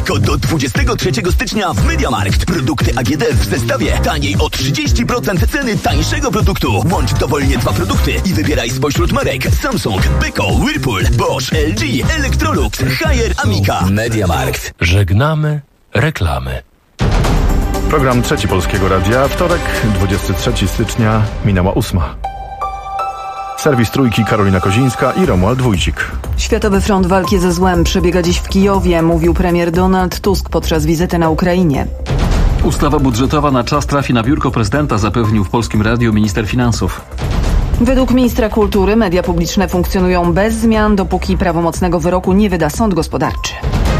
Tylko do 23 stycznia w MediaMarkt. Produkty AGD w zestawie taniej o 30% ceny tańszego produktu. Łącz dowolnie 2 produkty i wybieraj spośród marek Samsung, Beko, Whirlpool, Bosch, LG, Electrolux, Haier, Amica. MediaMarkt. Żegnamy reklamy. Program Trzeci Polskiego Radia. Wtorek, 23 stycznia, minęła 8. Serwis Trójki, Karolina Kozińska i Romuald Wójcik. Światowy front walki ze złem przebiega dziś w Kijowie, mówił premier Donald Tusk podczas wizyty na Ukrainie. Ustawa budżetowa na czas trafi na biurko prezydenta, zapewnił w Polskim Radiu minister finansów. Według ministra kultury media publiczne funkcjonują bez zmian, dopóki prawomocnego wyroku nie wyda sąd gospodarczy.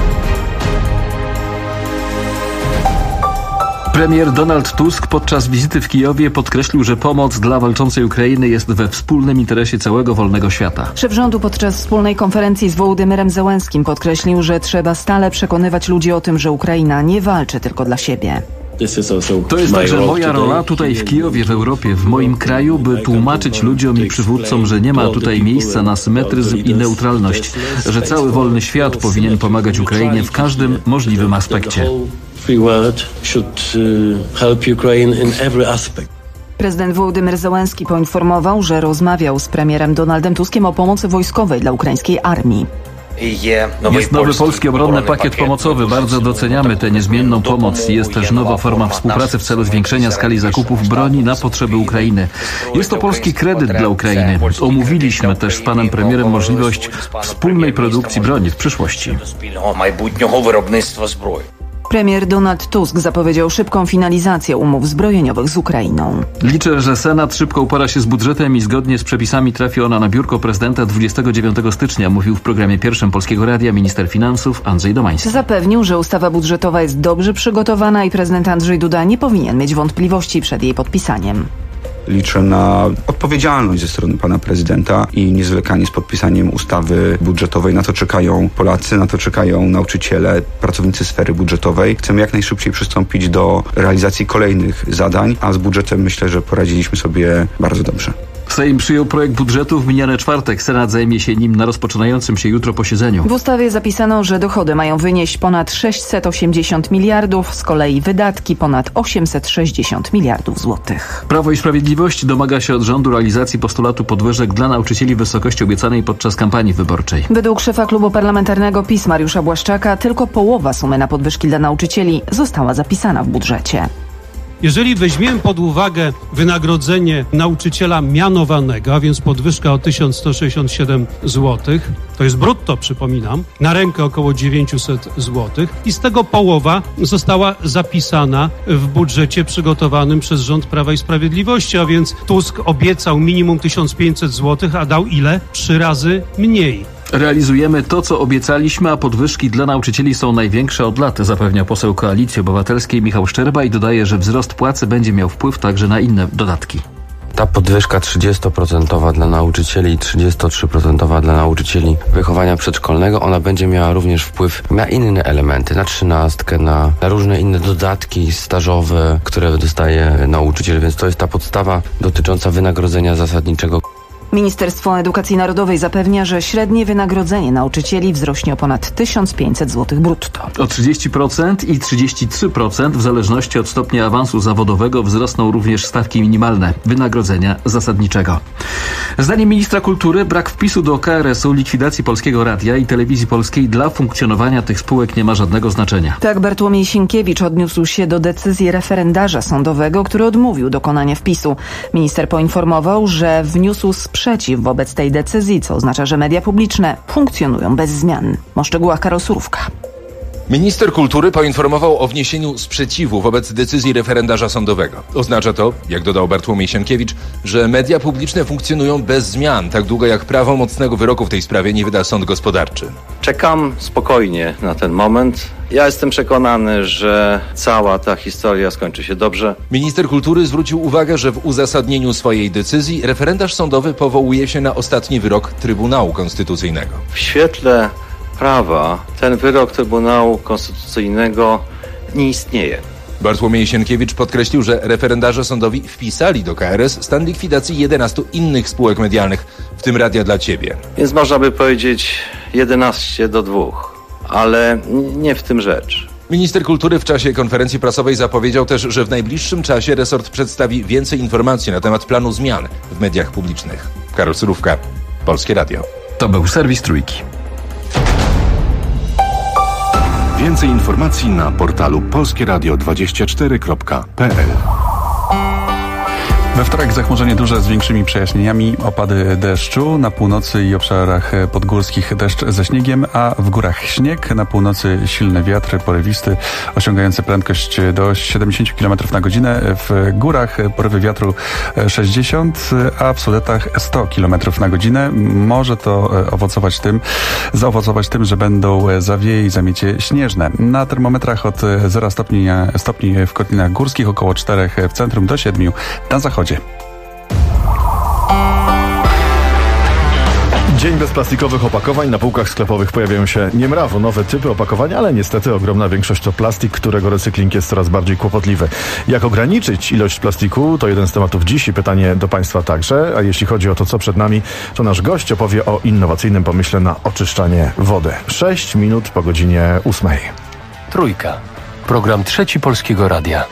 Premier Donald Tusk podczas wizyty w Kijowie podkreślił, że pomoc dla walczącej Ukrainy jest we wspólnym interesie całego wolnego świata. Szef rządu podczas wspólnej konferencji z Wołodymyrem Zełenskim podkreślił, że trzeba stale przekonywać ludzi o tym, że Ukraina nie walczy tylko dla siebie. To jest także moja rola tutaj w Kijowie, w Europie, w moim kraju, by tłumaczyć ludziom i przywódcom, że nie ma tutaj miejsca na symetryzm i neutralność, że cały wolny świat powinien pomagać Ukrainie w każdym możliwym aspekcie. Prezydent Wołodymyr Zełenski poinformował, że rozmawiał z premierem Donaldem Tuskiem o pomocy wojskowej dla ukraińskiej armii. Jest nowy polski obronny pakiet pomocowy. Bardzo doceniamy tę niezmienną pomoc. Jest też nowa forma współpracy w celu zwiększenia skali zakupów broni na potrzeby Ukrainy. Jest to polski kredyt dla Ukrainy. Omówiliśmy też z panem premierem możliwość wspólnej produkcji broni w przyszłości. Premier Donald Tusk zapowiedział szybką finalizację umów zbrojeniowych z Ukrainą. Liczę, że Senat szybko upora się z budżetem i zgodnie z przepisami trafi ona na biurko prezydenta 29 stycznia, mówił w programie pierwszym Polskiego Radia minister finansów Andrzej Domański. Zapewnił, że ustawa budżetowa jest dobrze przygotowana i prezydent Andrzej Duda nie powinien mieć wątpliwości przed jej podpisaniem. Liczę na odpowiedzialność ze strony pana prezydenta i niezwlekanie z podpisaniem ustawy budżetowej. Na to czekają Polacy, na to czekają nauczyciele, pracownicy sfery budżetowej. Chcemy jak najszybciej przystąpić do realizacji kolejnych zadań, a z budżetem myślę, że poradziliśmy sobie bardzo dobrze. Sejm przyjął projekt budżetu w miniony czwartek. Senat zajmie się nim na rozpoczynającym się jutro posiedzeniu. W ustawie zapisano, że dochody mają wynieść ponad 680 miliardów, z kolei wydatki ponad 860 miliardów złotych. Prawo i Sprawiedliwość domaga się od rządu realizacji postulatu podwyżek dla nauczycieli w wysokości obiecanej podczas kampanii wyborczej. Według szefa klubu parlamentarnego PiS Mariusza Błaszczaka tylko połowa sumy na podwyżki dla nauczycieli została zapisana w budżecie. Jeżeli weźmiemy pod uwagę wynagrodzenie nauczyciela mianowanego, a więc podwyżka o 1167 zł, to jest brutto, przypominam, na rękę około 900 zł i z tego połowa została zapisana w budżecie przygotowanym przez rząd Prawa i Sprawiedliwości, a więc Tusk obiecał minimum 1500 zł, a dał ile? 3 razy mniej. Realizujemy to, co obiecaliśmy, a podwyżki dla nauczycieli są największe od lat, zapewnia poseł Koalicji Obywatelskiej Michał Szczerba i dodaje, że wzrost płacy będzie miał wpływ także na inne dodatki. Ta podwyżka 30% dla nauczycieli i 33% dla nauczycieli wychowania przedszkolnego, ona będzie miała również wpływ na inne elementy, na 13, na różne inne dodatki stażowe, które dostaje nauczyciel, więc to jest ta podstawa dotycząca wynagrodzenia zasadniczego. Ministerstwo Edukacji Narodowej zapewnia, że średnie wynagrodzenie nauczycieli wzrośnie o ponad 1500 zł brutto. O 30% i 33% w zależności od stopnia awansu zawodowego wzrosną również stawki minimalne wynagrodzenia zasadniczego. Zdaniem ministra kultury brak wpisu do KRS-u likwidacji Polskiego Radia i Telewizji Polskiej dla funkcjonowania tych spółek nie ma żadnego znaczenia. Tak Bartłomiej Sienkiewicz odniósł się do decyzji referendarza sądowego, który odmówił dokonania wpisu. Minister poinformował, że wniósł sprzeciw wobec tej decyzji, co oznacza, że media publiczne funkcjonują bez zmian. O szczegółach Karol Surówka. Minister kultury poinformował o wniesieniu sprzeciwu wobec decyzji referendarza sądowego. Oznacza to, jak dodał Bartłomiej Sienkiewicz, że media publiczne funkcjonują bez zmian, tak długo jak prawomocnego wyroku w tej sprawie nie wyda sąd gospodarczy. Czekam spokojnie na ten moment. Ja jestem przekonany, że cała ta historia skończy się dobrze. Minister kultury zwrócił uwagę, że w uzasadnieniu swojej decyzji referendarz sądowy powołuje się na ostatni wyrok Trybunału Konstytucyjnego. W świetle prawa ten wyrok Trybunału Konstytucyjnego nie istnieje. Bartłomiej Sienkiewicz podkreślił, że referendarze sądowi wpisali do KRS stan likwidacji 11 innych spółek medialnych, w tym Radia dla Ciebie. Więc można by powiedzieć 11 do 2. ale nie w tym rzecz. Minister kultury w czasie konferencji prasowej zapowiedział też, że w najbliższym czasie resort przedstawi więcej informacji na temat planu zmian w mediach publicznych. Karol Surówka, Polskie Radio. To był serwis Trójki. Więcej informacji na portalu polskieradio24.pl. We wtorek zachmurzenie duże z większymi przejaśnieniami, opady deszczu, na północy i obszarach podgórskich deszcz ze śniegiem, a w górach śnieg, na północy silny wiatr porywisty osiągający prędkość do 70 km na godzinę, w górach porywy wiatru 60, a w Sudetach 100 km na godzinę. Może to zaowocować tym, że będą zawieje i zamiecie śnieżne. Na termometrach od 0 stopni w Kotlinach Górskich, około 4 w centrum, do 7 na zachodzie. Dzień bez plastikowych opakowań. Na półkach sklepowych pojawiają się niemrawo nowe typy opakowań, ale niestety ogromna większość to plastik, którego recykling jest coraz bardziej kłopotliwy. Jak ograniczyć ilość plastiku? To jeden z tematów dziś i pytanie do Państwa także. A jeśli chodzi o to, co przed nami, to nasz gość opowie o innowacyjnym pomyśle na oczyszczanie wody. 6 minut po godzinie 8. Trójka. Program Trzeci Polskiego Radia.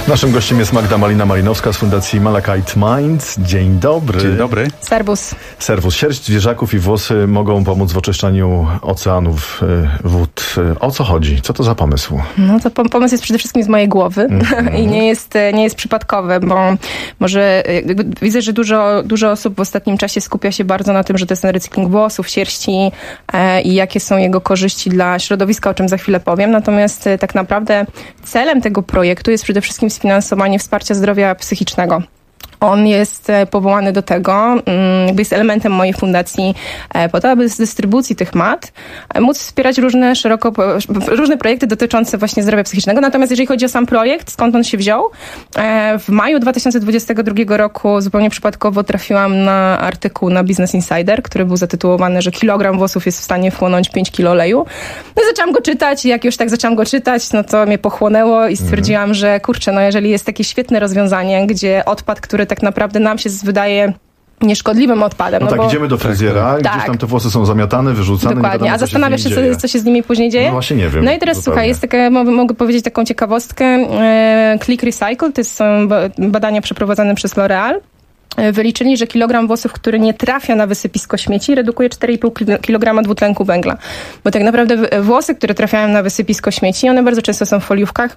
Naszym gościem jest Magda Malina-Malinowska z Fundacji Malachite Mind. Dzień dobry. Dzień dobry. Servus. Servus. Sierść zwierzaków i włosy mogą pomóc w oczyszczaniu oceanów, wód. O co chodzi? Co to za pomysł? No to pomysł jest przede wszystkim z mojej głowy i nie jest przypadkowy, bo może widzę, że dużo osób w ostatnim czasie skupia się bardzo na tym, że to jest recykling włosów, sierści i jakie są jego korzyści dla środowiska, o czym za chwilę powiem. Natomiast tak naprawdę celem tego projektu jest przede wszystkim sfinansowanie wsparcia zdrowia psychicznego. On jest powołany do tego, jakby jest elementem mojej fundacji po to, aby z dystrybucji tych mat móc wspierać różne projekty dotyczące właśnie zdrowia psychicznego. Natomiast jeżeli chodzi o sam projekt, skąd on się wziął? W maju 2022 roku zupełnie przypadkowo trafiłam na artykuł na Business Insider, który był zatytułowany, że kilogram włosów jest w stanie wchłonąć 5 kilo oleju. No i zaczęłam go czytać i jak już tak zaczęłam go czytać, no to mnie pochłonęło i stwierdziłam, że kurczę, no jeżeli jest takie świetne rozwiązanie, gdzie odpad, który tak naprawdę nam się wydaje nieszkodliwym odpadem. No tak, bo idziemy do fryzjera, gdzieś tam te włosy są zamiatane, wyrzucane. Dokładnie, a zastanawiasz się, co się z nimi później dzieje? No właśnie nie wiem. No i teraz słuchaj, jest taka, mogę powiedzieć taką ciekawostkę. Click Recycle, to są badania przeprowadzone przez L'Oréal. Wyliczyli, że kilogram włosów, który nie trafia na wysypisko śmieci, redukuje 4,5 kg dwutlenku węgla. Bo tak naprawdę włosy, które trafiają na wysypisko śmieci, one bardzo często są w foliówkach.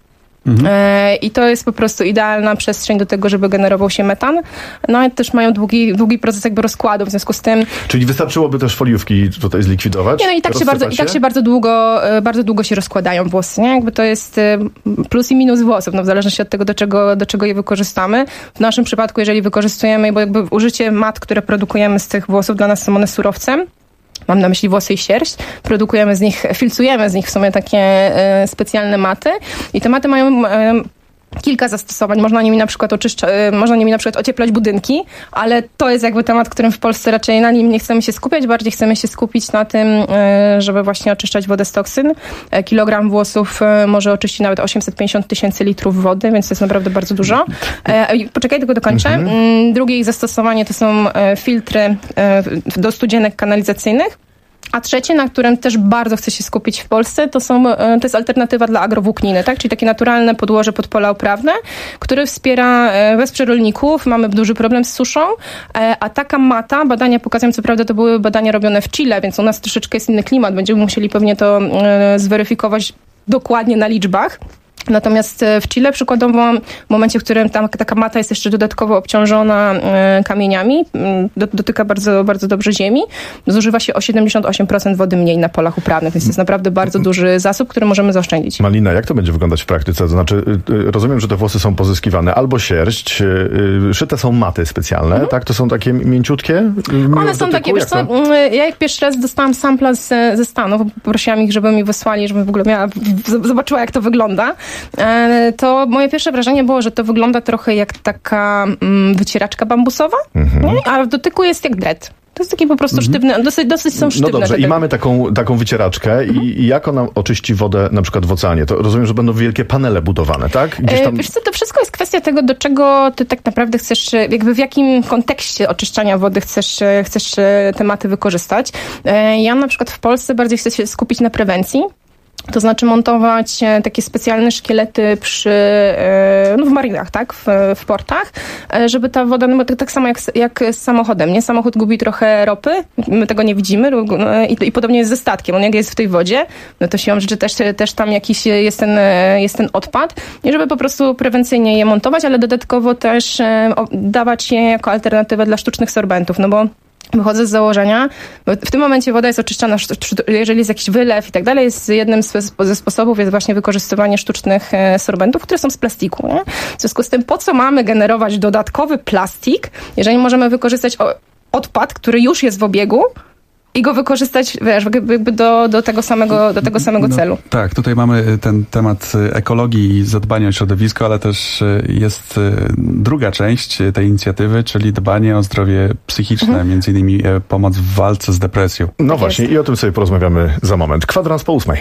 I to jest po prostu idealna przestrzeń do tego, żeby generował się metan. No i też mają długi proces jakby rozkładu, w związku z tym... Czyli wystarczyłoby też foliówki tutaj zlikwidować? Nie, no i tak się bardzo długo się rozkładają włosy, nie? Jakby to jest plus i minus włosów, no w zależności od tego, do czego je wykorzystamy. W naszym przypadku, jeżeli wykorzystujemy, bo jakby użycie mat, które produkujemy z tych włosów, dla nas są one surowcem. Mam na myśli włosy i sierść. Filcujemy z nich w sumie takie specjalne maty. I te maty mają kilka zastosowań. Można nimi na przykład ocieplać budynki, ale to jest jakby temat, którym w Polsce raczej na nim nie chcemy się skupiać. Bardziej chcemy się skupić na tym, żeby właśnie oczyszczać wodę z toksyn. Kilogram włosów może oczyścić nawet 850 000 litrów wody, więc to jest naprawdę bardzo dużo. Poczekaj, tylko dokończę. Drugie ich zastosowanie to są filtry do studzienek kanalizacyjnych. A trzecie, na którym też bardzo chcę się skupić w Polsce, to jest alternatywa dla agrowłókniny, tak? Czyli takie naturalne podłoże pod pola uprawne, które wesprze rolników. Mamy duży problem z suszą, a taka mata, badania pokazują, co prawda to były badania robione w Chile, więc u nas troszeczkę jest inny klimat, będziemy musieli pewnie to zweryfikować dokładnie na liczbach. Natomiast w Chile przykładowo w momencie, w którym tam taka mata jest jeszcze dodatkowo obciążona kamieniami, dotyka bardzo, bardzo dobrze ziemi, zużywa się o 78% wody mniej na polach uprawnych, więc to jest naprawdę bardzo duży zasób, który możemy zaoszczędzić. Malina, jak to będzie wyglądać w praktyce? To znaczy, rozumiem, że te włosy są pozyskiwane albo sierść, szyte są maty specjalne, tak? To są takie mięciutkie? One są takie, wiesz co, ja jak pierwszy raz dostałam sampla ze Stanów, poprosiłam ich, żeby mi wysłali, żebym w ogóle zobaczyła, jak to wygląda. To moje pierwsze wrażenie było, że to wygląda trochę jak taka wycieraczka bambusowa, a w dotyku jest jak dret. To jest taki po prostu sztywny, dosyć są sztywne. No dobrze, i mamy taką wycieraczkę i jak ona oczyści wodę na przykład w oceanie? To rozumiem, że będą wielkie panele budowane, tak? Gdzieś tam... Wiesz co, to wszystko jest kwestia tego, do czego ty tak naprawdę chcesz, jakby w jakim kontekście oczyszczania wody chcesz tematy wykorzystać. Ja na przykład w Polsce bardziej chcę się skupić na prewencji. To znaczy montować takie specjalne szkielety w marynach, tak? W portach, żeby ta woda, no tak samo jak z samochodem, nie? Samochód gubi trochę ropy, my tego nie widzimy i podobnie jest ze statkiem. On jak jest w tej wodzie, no to siłą rzeczy też tam jakiś jest ten odpad i żeby po prostu prewencyjnie je montować, ale dodatkowo też dawać je jako alternatywę dla sztucznych sorbentów, no bo wychodzę z założenia, bo w tym momencie woda jest oczyszczana, jeżeli jest jakiś wylew i tak dalej, jednym ze sposobów jest właśnie wykorzystywanie sztucznych sorbentów, które są z plastiku. Nie? W związku z tym, po co mamy generować dodatkowy plastik, jeżeli możemy wykorzystać odpad, który już jest w obiegu, i go wykorzystać, wiesz, jakby do tego samego celu. Tak, tutaj mamy ten temat ekologii i zadbania o środowisko, ale też jest druga część tej inicjatywy, czyli dbanie o zdrowie psychiczne, między innymi pomoc w walce z depresją. No tak właśnie, i o tym sobie porozmawiamy za moment. 8:15.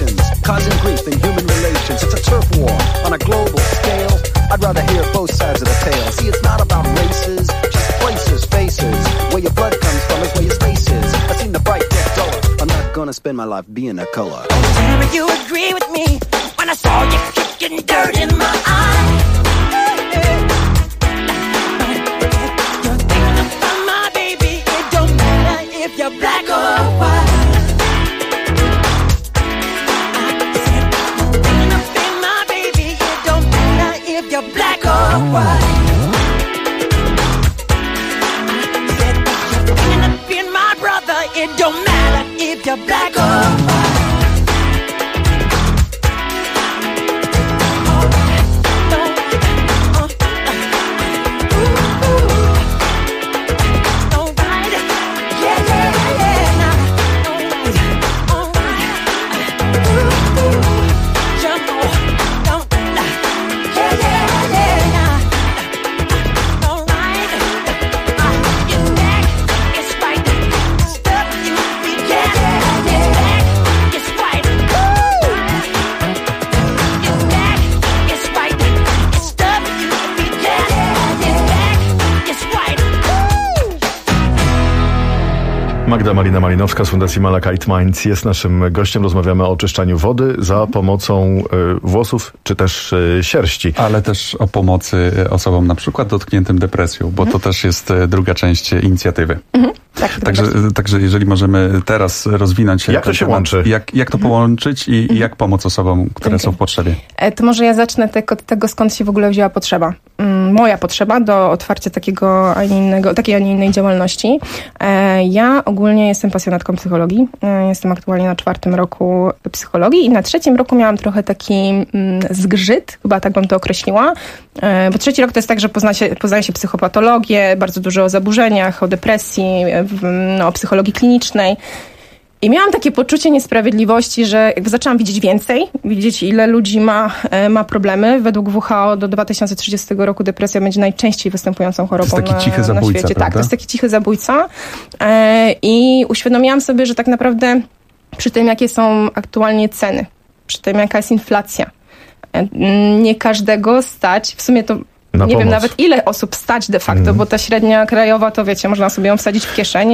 nations, causing grief in human relations. It's a turf war on a global scale. I'd rather hear both sides of the tale. See, it's not about races, just places, faces. Where your blood comes from is where your space is. I've seen the bright get duller. I'm not gonna spend my life being a color. Tell me you agree with me when I saw you kicking dirt in my eye. You're thinking about my baby. It don't matter if you're black or white. I said you're thinking about my baby. It don't matter if you're black or white. I said you're thinking about my brother. It don't matter if you're black or white. Magda Malina Malinowska z Fundacji Malachite Minds jest naszym gościem. Rozmawiamy o oczyszczaniu wody za pomocą włosów czy też sierści. Ale też o pomocy osobom na przykład dotkniętym depresją, bo to też jest druga część inicjatywy. Także jeżeli możemy teraz rozwinąć... Jak to się łączy? Jak to połączyć i jak pomóc osobom, które są w potrzebie? To może ja zacznę od tego, skąd się w ogóle wzięła potrzeba. Moja potrzeba do otwarcia takiej, a nie innej działalności. Ja ogólnie jestem pasjonatką psychologii. Jestem aktualnie na 4. roku psychologii i na 3. roku miałam trochę taki zgrzyt, chyba tak bym to określiła. Bo 3. rok to jest tak, że poznaje się psychopatologię, bardzo dużo o zaburzeniach, o depresji, o psychologii klinicznej. I miałam takie poczucie niesprawiedliwości, że jakby zaczęłam widzieć ile ludzi ma problemy. Według WHO do 2030 roku depresja będzie najczęściej występującą chorobą to jest taki cichy zabójca, na świecie. Prawda? Tak, to jest taki cichy zabójca. I uświadomiłam sobie, że tak naprawdę przy tym, jakie są aktualnie ceny, przy tym, jaka jest inflacja, nie każdego stać, w sumie to nie wiem nawet ile osób stać de facto, bo ta średnia krajowa to wiecie, można sobie ją wsadzić w kieszeń.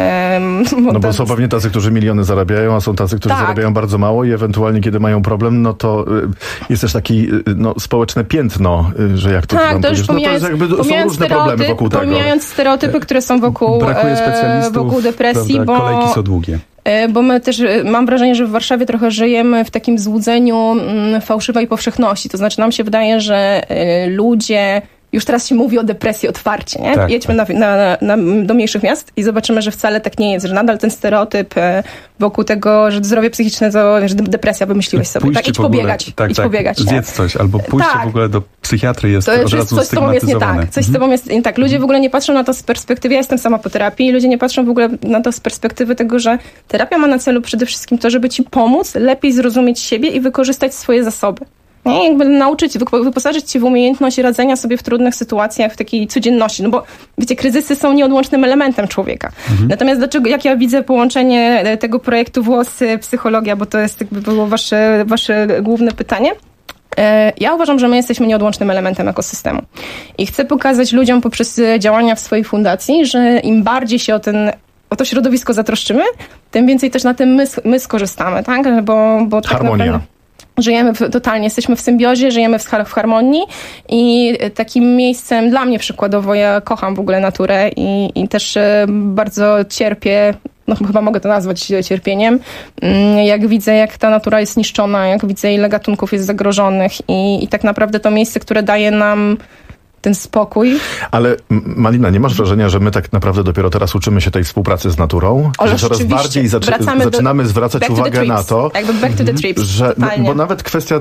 Bo są pewnie tacy, którzy miliony zarabiają, a są tacy, którzy zarabiają bardzo mało i ewentualnie kiedy mają problem, no to jest też taki społeczne piętno, że jak to to już pomijając, to jest jakby, są różne problemy wokół tego. Pomijając stereotypy, które są brakuje specjalistów, wokół depresji, prawda, kolejki są długie. Bo my też, mam wrażenie, że w Warszawie trochę żyjemy w takim złudzeniu fałszywej powszechności. To znaczy nam się wydaje, że ludzie... Już teraz się mówi o depresji otwarcie, nie? Tak, Jedźmy do mniejszych miast i zobaczymy, że wcale tak nie jest, że nadal ten stereotyp wokół tego, że zdrowie psychiczne to, że depresja wymyśliłeś sobie. Pójście tak, idź pobiegać. Idź pobiegać. Zjedz coś, albo pójście w ogóle do psychiatry jest od razu coś z tobą jest nie tak. Coś z tobą jest nie tak. Ludzie w ogóle nie patrzą na to z perspektywy, ja jestem sama po terapii, ludzie nie patrzą w ogóle na to z perspektywy tego, że terapia ma na celu przede wszystkim to, żeby ci pomóc lepiej zrozumieć siebie i wykorzystać swoje zasoby. Nie? Jakby nauczyć, wyposażyć się w umiejętność radzenia sobie w trudnych sytuacjach, w takiej codzienności. No bo wiecie, kryzysy są nieodłącznym elementem człowieka. Natomiast jak ja widzę połączenie tego projektu Włosy, psychologia, bo to jest jakby było wasze główne pytanie. Ja uważam, że my jesteśmy nieodłącznym elementem ekosystemu. I chcę pokazać ludziom poprzez działania w swojej fundacji, że im bardziej się o to środowisko zatroszczymy, tym więcej też na tym my skorzystamy, tak? Bo tak harmonia. Naprawdę żyjemy totalnie, jesteśmy w symbiozie, żyjemy w harmonii i takim miejscem dla mnie przykładowo, ja kocham w ogóle naturę i też bardzo cierpię, no chyba mogę to nazwać cierpieniem, jak widzę, jak ta natura jest niszczona, jak widzę, ile gatunków jest zagrożonych i tak naprawdę to miejsce, które daje nam ten spokój. Ale Malina, nie masz wrażenia, że my tak naprawdę dopiero teraz uczymy się tej współpracy z naturą? Że coraz bardziej zaczynamy zwracać uwagę na to, jakby back to the trips, że bo nawet kwestia,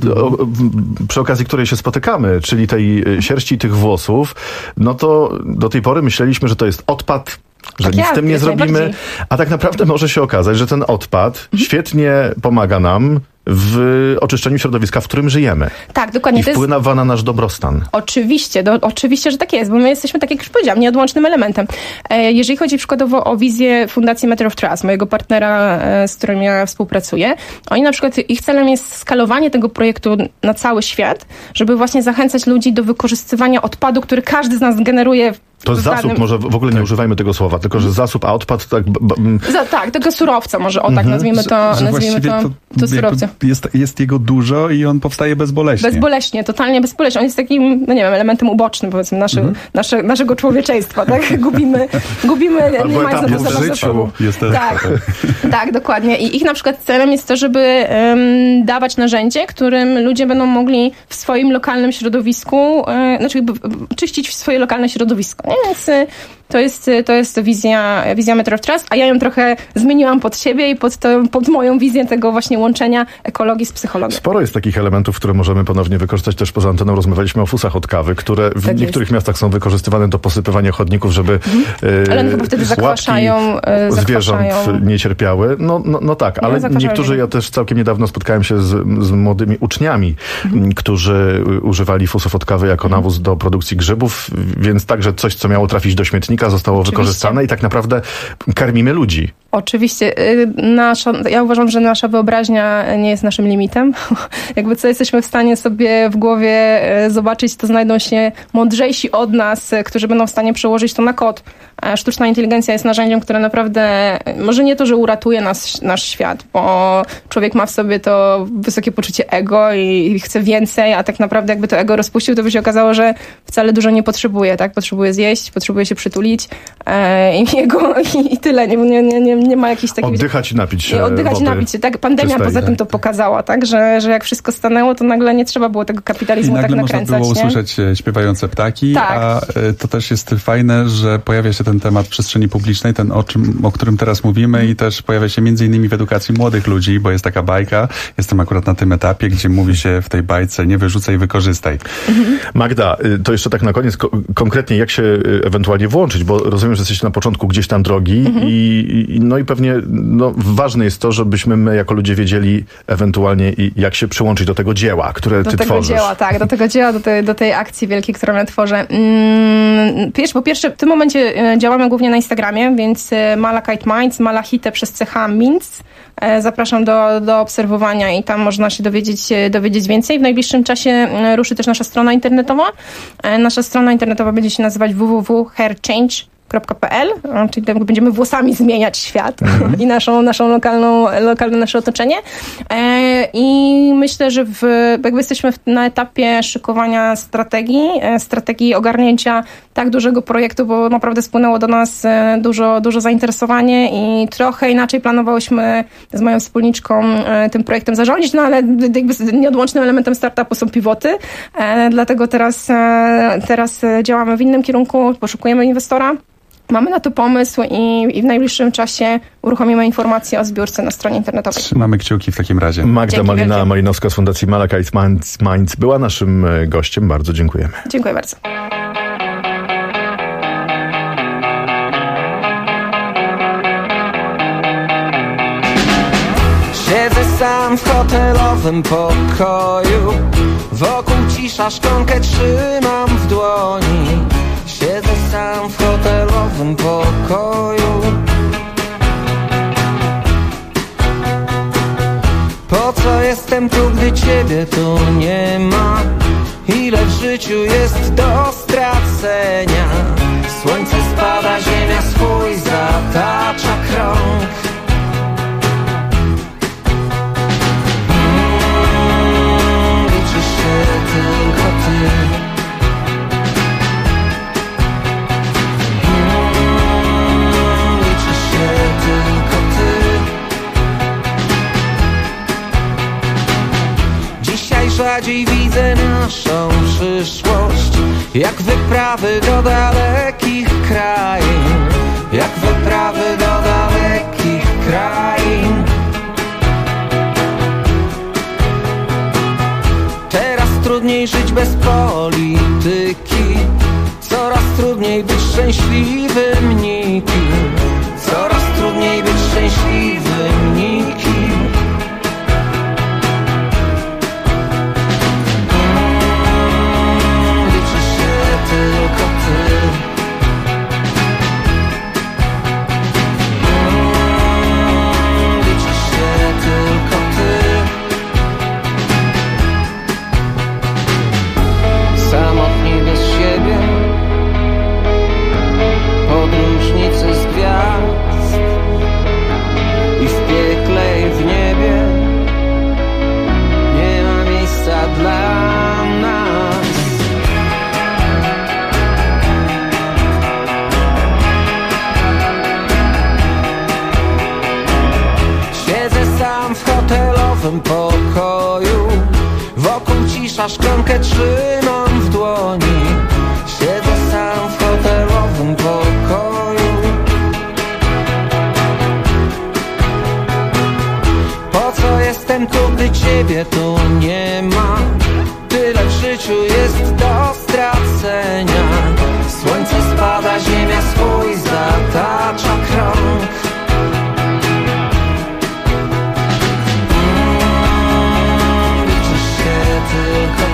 przy okazji której się spotykamy, czyli tej sierści, tych włosów, no to do tej pory myśleliśmy, że to jest odpad, że nic z tym nie zrobimy, a tak naprawdę może się okazać, że ten odpad świetnie pomaga nam w oczyszczeniu środowiska, w którym żyjemy. Tak, dokładnie. I wpływa na nasz dobrostan. Oczywiście, że tak jest, bo my jesteśmy, tak jak już powiedziałam, nieodłącznym elementem. Jeżeli chodzi przykładowo o wizję Fundacji Matter of Trust, mojego partnera, z którym ja współpracuję, oni na przykład, ich celem jest skalowanie tego projektu na cały świat, żeby właśnie zachęcać ludzi do wykorzystywania odpadu, który każdy z nas generuje. To zasób, może w ogóle nie używajmy tego słowa, tylko że zasób, a odpad tak... Tak, tego surowca może, nazwijmy to surowca. Jest jego dużo i on powstaje bezboleśnie. Bezboleśnie, totalnie bezboleśnie. On jest takim, elementem ubocznym, powiedzmy, naszego człowieczeństwa, tak? Gubimy albo etapie w życiu. Tak, dokładnie. I ich na przykład celem jest to, żeby dawać narzędzie, którym ludzie będą mogli w swoim lokalnym środowisku, czyścić swoje lokalne środowisko. Więc to jest wizja Matter of Trust, a ja ją trochę zmieniłam pod siebie i pod moją wizję tego właśnie łączenia ekologii z psychologią. Sporo jest takich elementów, które możemy ponownie wykorzystać. Też poza anteną rozmawialiśmy o fusach od kawy, które w niektórych miastach są wykorzystywane do posypywania chodników, żeby ale one chyba wtedy zakwaszają zwierząt nie cierpiały. No tak, ale niektórzy, ja też całkiem niedawno spotkałem się z młodymi uczniami, którzy używali fusów od kawy jako nawóz do produkcji grzybów, więc także coś, co miało trafić do śmietnika, zostało wykorzystane i tak naprawdę karmimy ludzi. Oczywiście. Ja uważam, że nasza wyobraźnia nie jest naszym limitem. Jakby co jesteśmy w stanie sobie w głowie zobaczyć, to znajdą się mądrzejsi od nas, którzy będą w stanie przełożyć to na kod. Sztuczna inteligencja jest narzędziem, które naprawdę, może nie to, że uratuje nasz świat, bo człowiek ma w sobie to wysokie poczucie ego i chce więcej, a tak naprawdę jakby to ego rozpuścił, to by się okazało, że wcale dużo nie potrzebuje, tak? Potrzebuje zjeść, potrzebuje się przytulić i tyle. Nie ma jakichś takich... Oddychać i napić się Oddychać i napić się, tak? Pandemia poza tym to pokazała, tak? Że jak wszystko stanęło, to nagle nie trzeba było tego kapitalizmu tak nakręcać. Nagle można było usłyszeć śpiewające ptaki, tak. A to też jest fajne, że pojawia się ten temat w przestrzeni publicznej, o którym teraz mówimy i też pojawia się między innymi w edukacji młodych ludzi, bo jest taka bajka, jestem akurat na tym etapie, gdzie mówi się w tej bajce nie wyrzucaj, wykorzystaj. Magda, to jeszcze tak na koniec, konkretnie jak się ewentualnie włączyć, bo rozumiem, że jesteście na początku gdzieś tam drogi i pewnie ważne jest to, żebyśmy my jako ludzie wiedzieli ewentualnie jak się przyłączyć do tego dzieła, które ty tworzysz. Do tego dzieła, do tej akcji wielkiej, którą ja tworzę. Po pierwsze, w tym momencie działamy głównie na Instagramie, więc Malachite Minds, Malachite przez CH Minds. Zapraszam do obserwowania i tam można się dowiedzieć więcej. W najbliższym czasie ruszy też nasza strona internetowa. Nasza strona internetowa będzie się nazywać www.hairchange.pl, czyli będziemy włosami zmieniać świat i naszą lokalne nasze otoczenie. I myślę, że jakby jesteśmy na etapie szykowania strategii ogarnięcia tak dużego projektu, bo naprawdę spłynęło do nas dużo zainteresowanie i trochę inaczej planowałyśmy z moją wspólniczką tym projektem zarządzić, ale jakby nieodłącznym elementem startupu są pivoty, dlatego teraz działamy w innym kierunku, poszukujemy inwestora. Mamy na to pomysł i w najbliższym czasie uruchomimy informacje o zbiórce na stronie internetowej. Trzymamy kciuki w takim razie. Magda Malinowska z Fundacji Malachite Minds była naszym gościem. Bardzo dziękujemy. Dziękuję bardzo. Siedzę sam w hotelowym pokoju, wokół cisza, szklankę trzymam w dłoni. Siedzę sam w hotelowym pokoju. Po co jestem tu, gdy ciebie tu nie ma? Ile w życiu jest do stracenia? Słońce spada, ziemia swój zatacza krąg. Liczysz się tylko ty. Rzadziej widzę naszą przyszłość, jak wyprawy do dalekich krain, jak wyprawy do dalekich krain. Teraz trudniej żyć bez polityki, coraz trudniej być szczęśliwym nikim, coraz trudniej być szczęśliwym nikim. hotelowym pokoju. Wokół cisza, szklankę trzymam w dłoni. Siedzę sam w hotelowym pokoju. Po co jestem tu, gdy ciebie tu nie ma? Tyle w życiu jest do stracenia. Słońce spada, ziemia swój zatacza krąg. Liczysz się tylko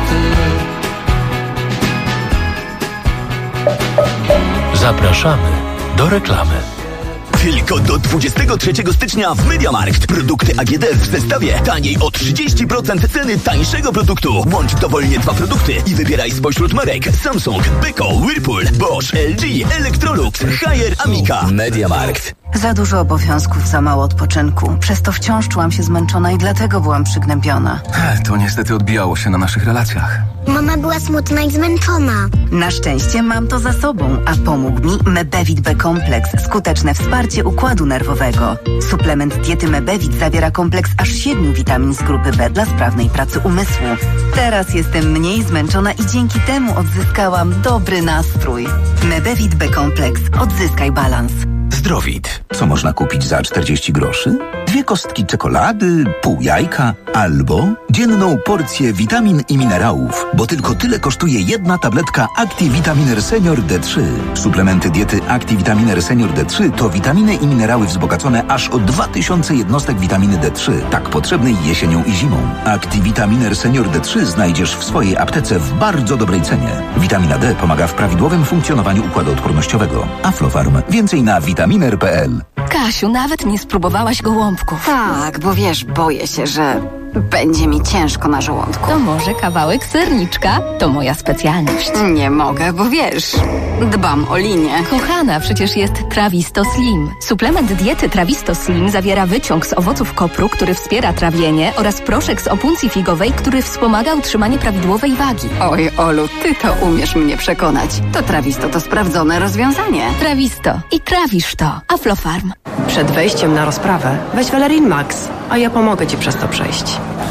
ty. Zapraszamy do reklamy. Tylko do 23 stycznia w MediaMarkt. Produkty AGD w zestawie taniej o 30% ceny tańszego produktu. Łącz dowolnie 2 produkty i wybieraj spośród marek Samsung, Beko, Whirlpool, Bosch, LG, Electrolux, Haier, Amica. MediaMarkt. Za dużo obowiązków, za mało odpoczynku. Przez to wciąż czułam się zmęczona i dlatego byłam przygnębiona. To niestety odbijało się na naszych relacjach. Mama była smutna i zmęczona. Na szczęście mam to za sobą, a pomógł mi Mebevit B-kompleks. Skuteczne wsparcie układu nerwowego. Suplement diety Mebevit zawiera kompleks aż 7 witamin z grupy B dla sprawnej pracy umysłu. Teraz jestem mniej zmęczona i dzięki temu odzyskałam dobry nastrój. Mebevit B-kompleks. Odzyskaj balans. Zdrowit. Co można kupić za 40 groszy? 2 kostki czekolady, pół jajka albo dzienną porcję witamin i minerałów, bo tylko tyle kosztuje jedna tabletka ActiVitaminer Senior D3. Suplementy diety ActiVitaminer Senior D3 to witaminy i minerały wzbogacone aż o 2000 jednostek witaminy D3, tak potrzebnej jesienią i zimą. ActiVitaminer Senior D3 znajdziesz w swojej aptece w bardzo dobrej cenie. Witamina D pomaga w prawidłowym funkcjonowaniu układu odpornościowego. Aflofarm. Więcej na vitaminer.pl. Kasiu, nawet nie spróbowałaś gołąbków. Tak, bo wiesz, boję się, że będzie mi ciężko na żołądku. To może kawałek serniczka? To moja specjalność. Nie mogę, bo wiesz, dbam o linię. Kochana, przecież jest Trawisto Slim. Suplement diety Trawisto Slim zawiera wyciąg z owoców kopru, który wspiera trawienie, oraz proszek z opuncji figowej, który wspomaga utrzymanie prawidłowej wagi. Oj, Olu, ty to umiesz mnie przekonać. To Trawisto to sprawdzone rozwiązanie. Trawisto i trawisz to. Aflofarm. Przed wejściem na rozprawę weź Valerin Max, a ja pomogę ci przez to przejść.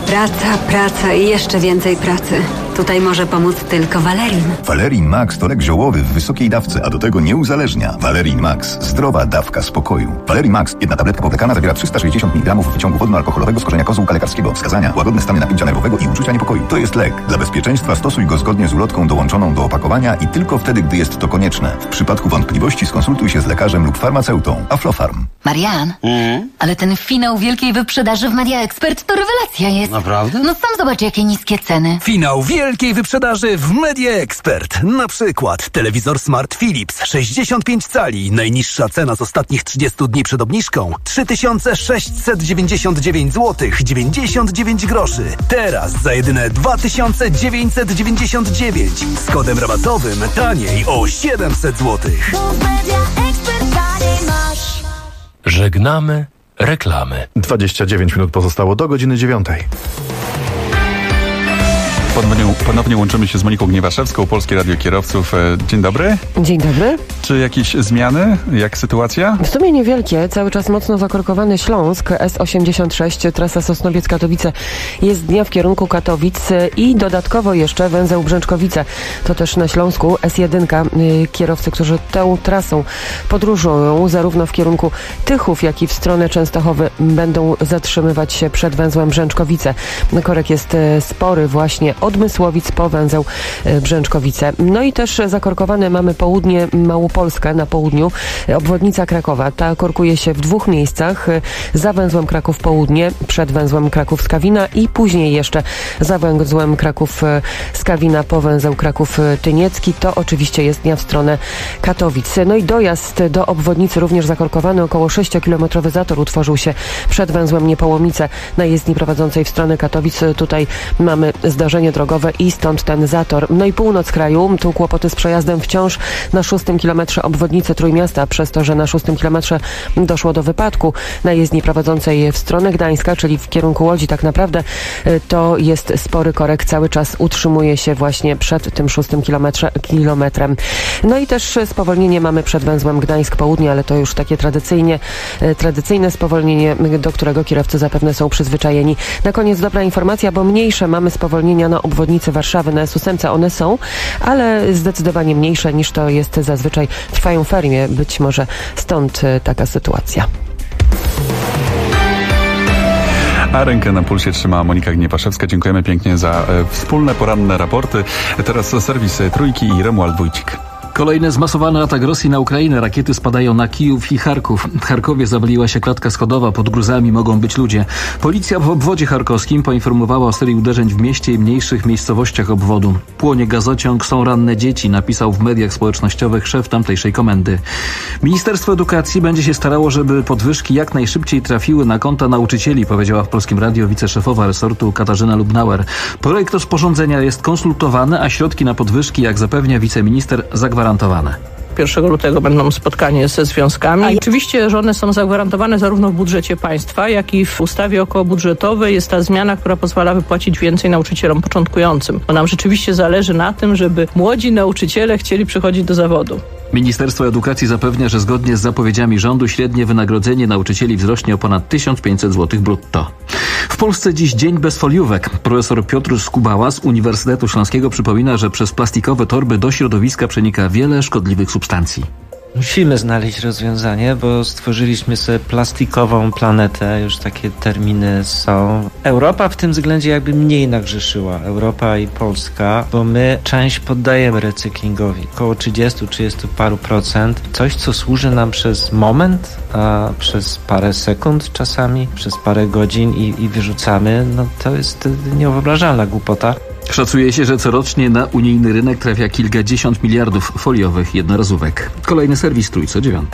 Praca i jeszcze więcej pracy. Tutaj może pomóc tylko Valerin. Valerin Max to lek ziołowy w wysokiej dawce, a do tego nie uzależnia. Valerin Max. Zdrowa dawka spokoju. Valerin Max. Jedna tabletka powlekana zawiera 360 mg wyciągu wodno-alkoholowego z korzenia kozłka lekarskiego. Wskazania: łagodne stany napięcia nerwowego i uczucia niepokoju. To jest lek. Dla bezpieczeństwa stosuj go zgodnie z ulotką dołączoną do opakowania i tylko wtedy, gdy jest to konieczne. W przypadku wątpliwości skonsultuj się z lekarzem lub farmaceutą. Aflofarm. Marian, ale ten finał wielkiej wyprzedaży w Media Expert to rewelacja jest. Naprawdę? No sam zobacz, jakie niskie ceny. Finał wielkiej wyprzedaży w Media Expert. Na przykład telewizor Smart Philips 65 cali. Najniższa cena z ostatnich 30 dni przed obniżką 3699 zł 99 groszy. Teraz za jedyne 2999. Z kodem rabatowym taniej o 700 zł. Żegnamy reklamy. 29 minut pozostało do godziny 9. Ponownie łączymy się z Moniką Gniewaszewską, Polskie Radio Kierowców. Dzień dobry. Dzień dobry. Czy jakieś zmiany? Jak sytuacja? W sumie niewielkie. Cały czas mocno zakorkowany Śląsk. S86, trasa Sosnowiec-Katowice jest dnia w kierunku Katowic i dodatkowo jeszcze węzeł Brzęczkowice. To też na Śląsku. S1. Kierowcy, którzy tą trasą podróżują zarówno w kierunku Tychów, jak i w stronę Częstochowy, będą zatrzymywać się przed węzłem Brzęczkowice. Korek jest spory właśnie od Mysłowic po węzeł Brzęczkowice. No i też zakorkowane mamy południe Małopolskę na południu. Obwodnica Krakowa. Ta korkuje się w 2 miejscach. Za węzłem Kraków Południe, przed węzłem Kraków Skawina i później jeszcze za węzłem Kraków Skawina po węzeł Kraków Tyniecki. To oczywiście jest dnia w stronę Katowic. No i dojazd do obwodnicy również zakorkowany. Około 6-kilometrowy zator utworzył się przed węzłem Niepołomice na jezdni prowadzącej w stronę Katowic. Tutaj mamy zdarzenie drogowe i stąd ten zator. No i północ kraju. Tu kłopoty z przejazdem wciąż na 6. kilometrze kilometrze obwodnicy Trójmiasta przez to, że na 6 kilometrze doszło do wypadku na jezdni prowadzącej w stronę Gdańska, czyli w kierunku Łodzi tak naprawdę, to jest spory korek. Cały czas utrzymuje się właśnie przed tym 6 kilometrem. No i też spowolnienie mamy przed węzłem Gdańsk Południe, ale to już takie tradycyjne spowolnienie, do którego kierowcy zapewne są przyzwyczajeni. Na koniec dobra informacja, bo mniejsze mamy spowolnienia na obwodnicy Warszawy, na S8 one są, ale zdecydowanie mniejsze niż to jest zazwyczaj. Trwają ferie, być może stąd taka sytuacja. A rękę na pulsie trzyma Monika Gniepaszewska. Dziękujemy pięknie za wspólne poranne raporty. Teraz serwis Trójki i Romuald Wójcik. Kolejny zmasowany atak Rosji na Ukrainę. Rakiety spadają na Kijów i Charków. W Charkowie zawaliła się klatka schodowa. Pod gruzami mogą być ludzie. Policja w obwodzie charkowskim poinformowała o serii uderzeń w mieście i mniejszych miejscowościach obwodu. Płonie gazociąg, są ranne dzieci, napisał w mediach społecznościowych szef tamtejszej komendy. Ministerstwo Edukacji będzie się starało, żeby podwyżki jak najszybciej trafiły na konta nauczycieli, powiedziała w Polskim Radiu wiceszefowa resortu Katarzyna Lubnauer. Projekt rozporządzenia jest konsultowany, a środki na podwyżki, jak zapewnia wiceminister, zagwarantowane. 1 lutego będą spotkania ze związkami. I oczywiście, że one są zagwarantowane zarówno w budżecie państwa, jak i w ustawie okołobudżetowej. Jest ta zmiana, która pozwala wypłacić więcej nauczycielom początkującym. Bo nam rzeczywiście zależy na tym, żeby młodzi nauczyciele chcieli przychodzić do zawodu. Ministerstwo Edukacji zapewnia, że zgodnie z zapowiedziami rządu średnie wynagrodzenie nauczycieli wzrośnie o ponad 1500 zł brutto. W Polsce dziś dzień bez foliówek. Profesor Piotr Skubała z Uniwersytetu Śląskiego przypomina, że przez plastikowe torby do środowiska przenika wiele szkodliwych substancji. Musimy znaleźć rozwiązanie, bo stworzyliśmy sobie plastikową planetę, już takie terminy są. Europa w tym względzie jakby mniej nagrzeszyła, Europa i Polska, bo my część poddajemy recyklingowi, około 30 paru procent. Coś, co służy nam przez moment, a przez parę sekund czasami, przez parę godzin i wyrzucamy, no to jest niewyobrażalna głupota. Szacuje się, że corocznie na unijny rynek trafia kilkadziesiąt miliardów foliowych jednorazówek. Kolejny serwis Trójce o 9:00.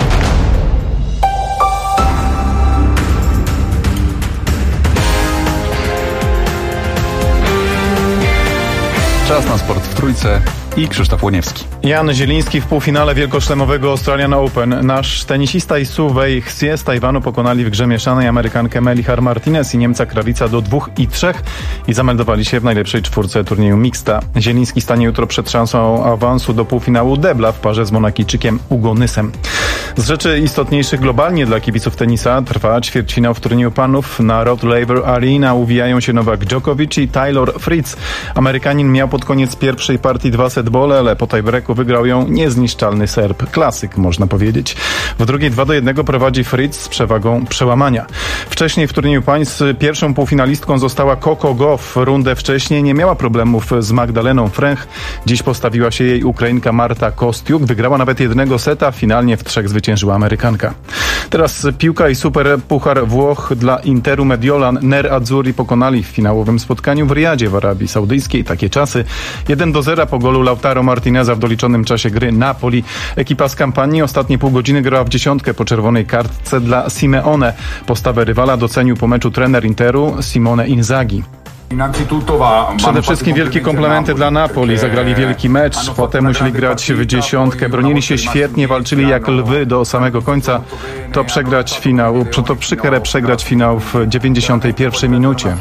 Czas na sport w Trójce i Krzysztof Łoniewski. Jan Zieliński w półfinale wielkoszlemowego Australian Open. Nasz tenisista i Su Wei-Hsie z Tajwanu pokonali w grze mieszanej Amerykankę Melihar Martinez i Niemca Krawica do 2-3 i zameldowali się w najlepszej czwórce turnieju mixta. Zieliński stanie jutro przed szansą awansu do półfinału debla w parze z Monakijczykiem Ugo Nysem. Z rzeczy istotniejszych globalnie dla kibiców tenisa trwa ćwierćfinał w turnieju panów. Na Rod Laver Arena uwijają się Nowak Djokovic i Taylor Fritz. Amerykanin miał pod koniec pierwszej partii 2 setbole, ale po tiebreaku wygrał ją niezniszczalny Serb. Klasyk, można powiedzieć. W drugiej 2-1 prowadzi Fritz z przewagą przełamania. Wcześniej w turnieju państw pierwszą półfinalistką została Coco Gauff. Rundę wcześniej nie miała problemów z Magdaleną Fręch. Dziś postawiła się jej Ukrainka Marta Kostiuk. Wygrała nawet jednego seta. Finalnie w 3 zwyciężyła Amerykanka. Teraz piłka i super puchar Włoch dla Interu Mediolan. Ner Azzurri pokonali w finałowym spotkaniu w Riyadzie w Arabii Saudyjskiej. Takie czasy. 1-0 po golu Lautaro Martineza w doliczonym czasie gry Napoli. Ekipa z kampanii ostatnie pół godziny grała w dziesiątkę po czerwonej kartce dla Simeone. Postawę rywala docenił po meczu trener Interu Simone Inzaghi. Przede wszystkim wielkie komplementy dla Napoli. Zagrali wielki mecz, potem musieli grać w dziesiątkę. Bronili się świetnie, walczyli jak lwy do samego końca. To przykre przegrać finał w 91 minucie.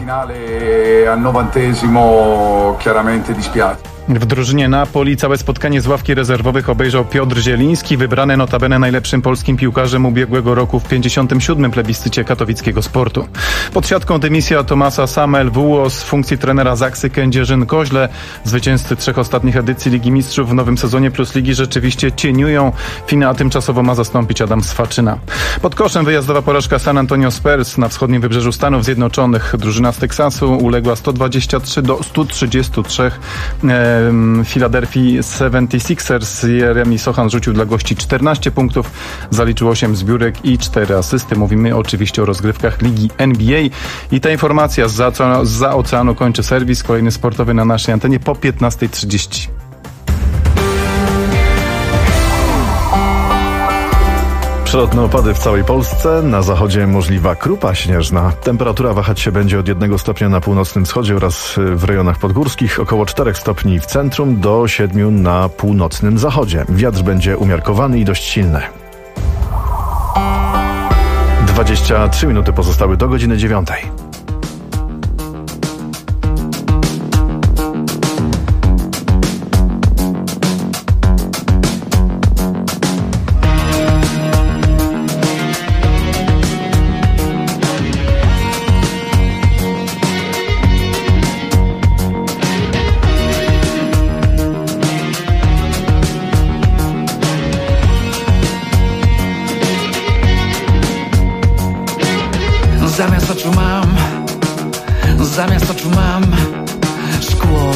W drużynie Napoli całe spotkanie z ławki rezerwowych obejrzał Piotr Zieliński, wybrany notabene najlepszym polskim piłkarzem ubiegłego roku w 57. plebiscycie katowickiego sportu. Pod siatką dymisja Tomasa Samuel-Wuo z funkcji trenera Zaksy Kędzierzyn-Koźle. Zwycięzcy 3 ostatnich edycji Ligi Mistrzów w nowym sezonie Plus Ligi rzeczywiście cieniują. Finał tymczasowo ma zastąpić Adam Swaczyna. Pod koszem wyjazdowa porażka San Antonio Spurs na wschodnim wybrzeżu Stanów Zjednoczonych. Drużyna z Teksasu uległa 123-133 Philadelphia 76ers. Jeremy Sochan rzucił dla gości 14 punktów, zaliczył 8 zbiórek i 4 asysty. Mówimy oczywiście o rozgrywkach Ligi NBA. I ta informacja zza oceanu kończy serwis. Kolejny sportowy na naszej antenie po 15:30. Przelotne opady w całej Polsce, na zachodzie możliwa krupa śnieżna. Temperatura wahać się będzie od 1 stopnia na północnym wschodzie oraz w rejonach podgórskich, około 4 stopni w centrum do 7 na północnym zachodzie. Wiatr będzie umiarkowany i dość silny. 23 minuty pozostały do godziny 9. Zamiast oczu mam szkło.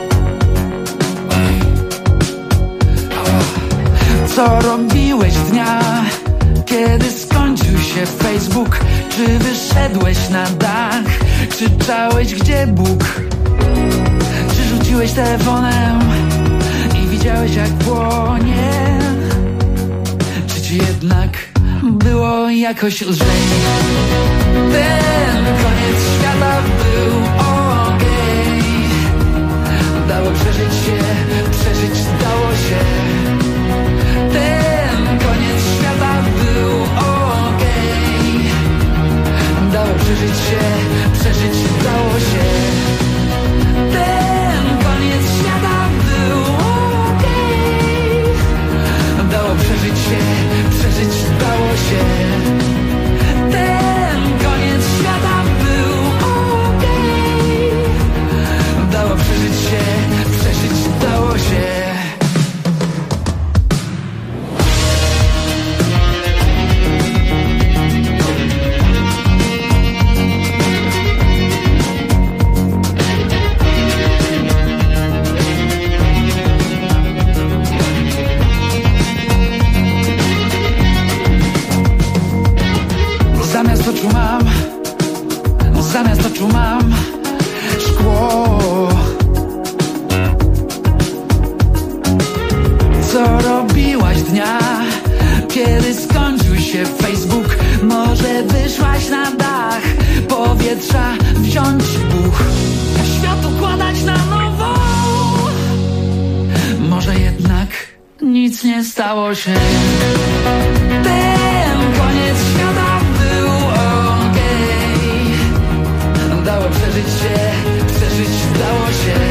Co robiłeś dnia, kiedy skończył się Facebook? Czy wyszedłeś na dach? Krzyczałeś, gdzie Bóg? Czy rzuciłeś telefonem i widziałeś, jak płonie? Czy ci jednak było jakoś lżej? Ten koniec świata był okej. Dało przeżyć się, przeżyć dało się. Ten koniec świata był okej. Dało przeżyć się, przeżyć dało się. Ten koniec świata był okej. Dało przeżyć się, przeżyć dało się. Ten koniec świata był okej. Dało przeżyć się, przeżyć dało się. Zamiast oczu mam szkło. Co robiłaś dnia, kiedy skończył się Facebook? Może wyszłaś na dach, powietrza wziąć buch, świat układać na nowo. Może jednak nic nie stało się. Ten koniec świata był okej. Dało przeżyć się, przeżyć dało się.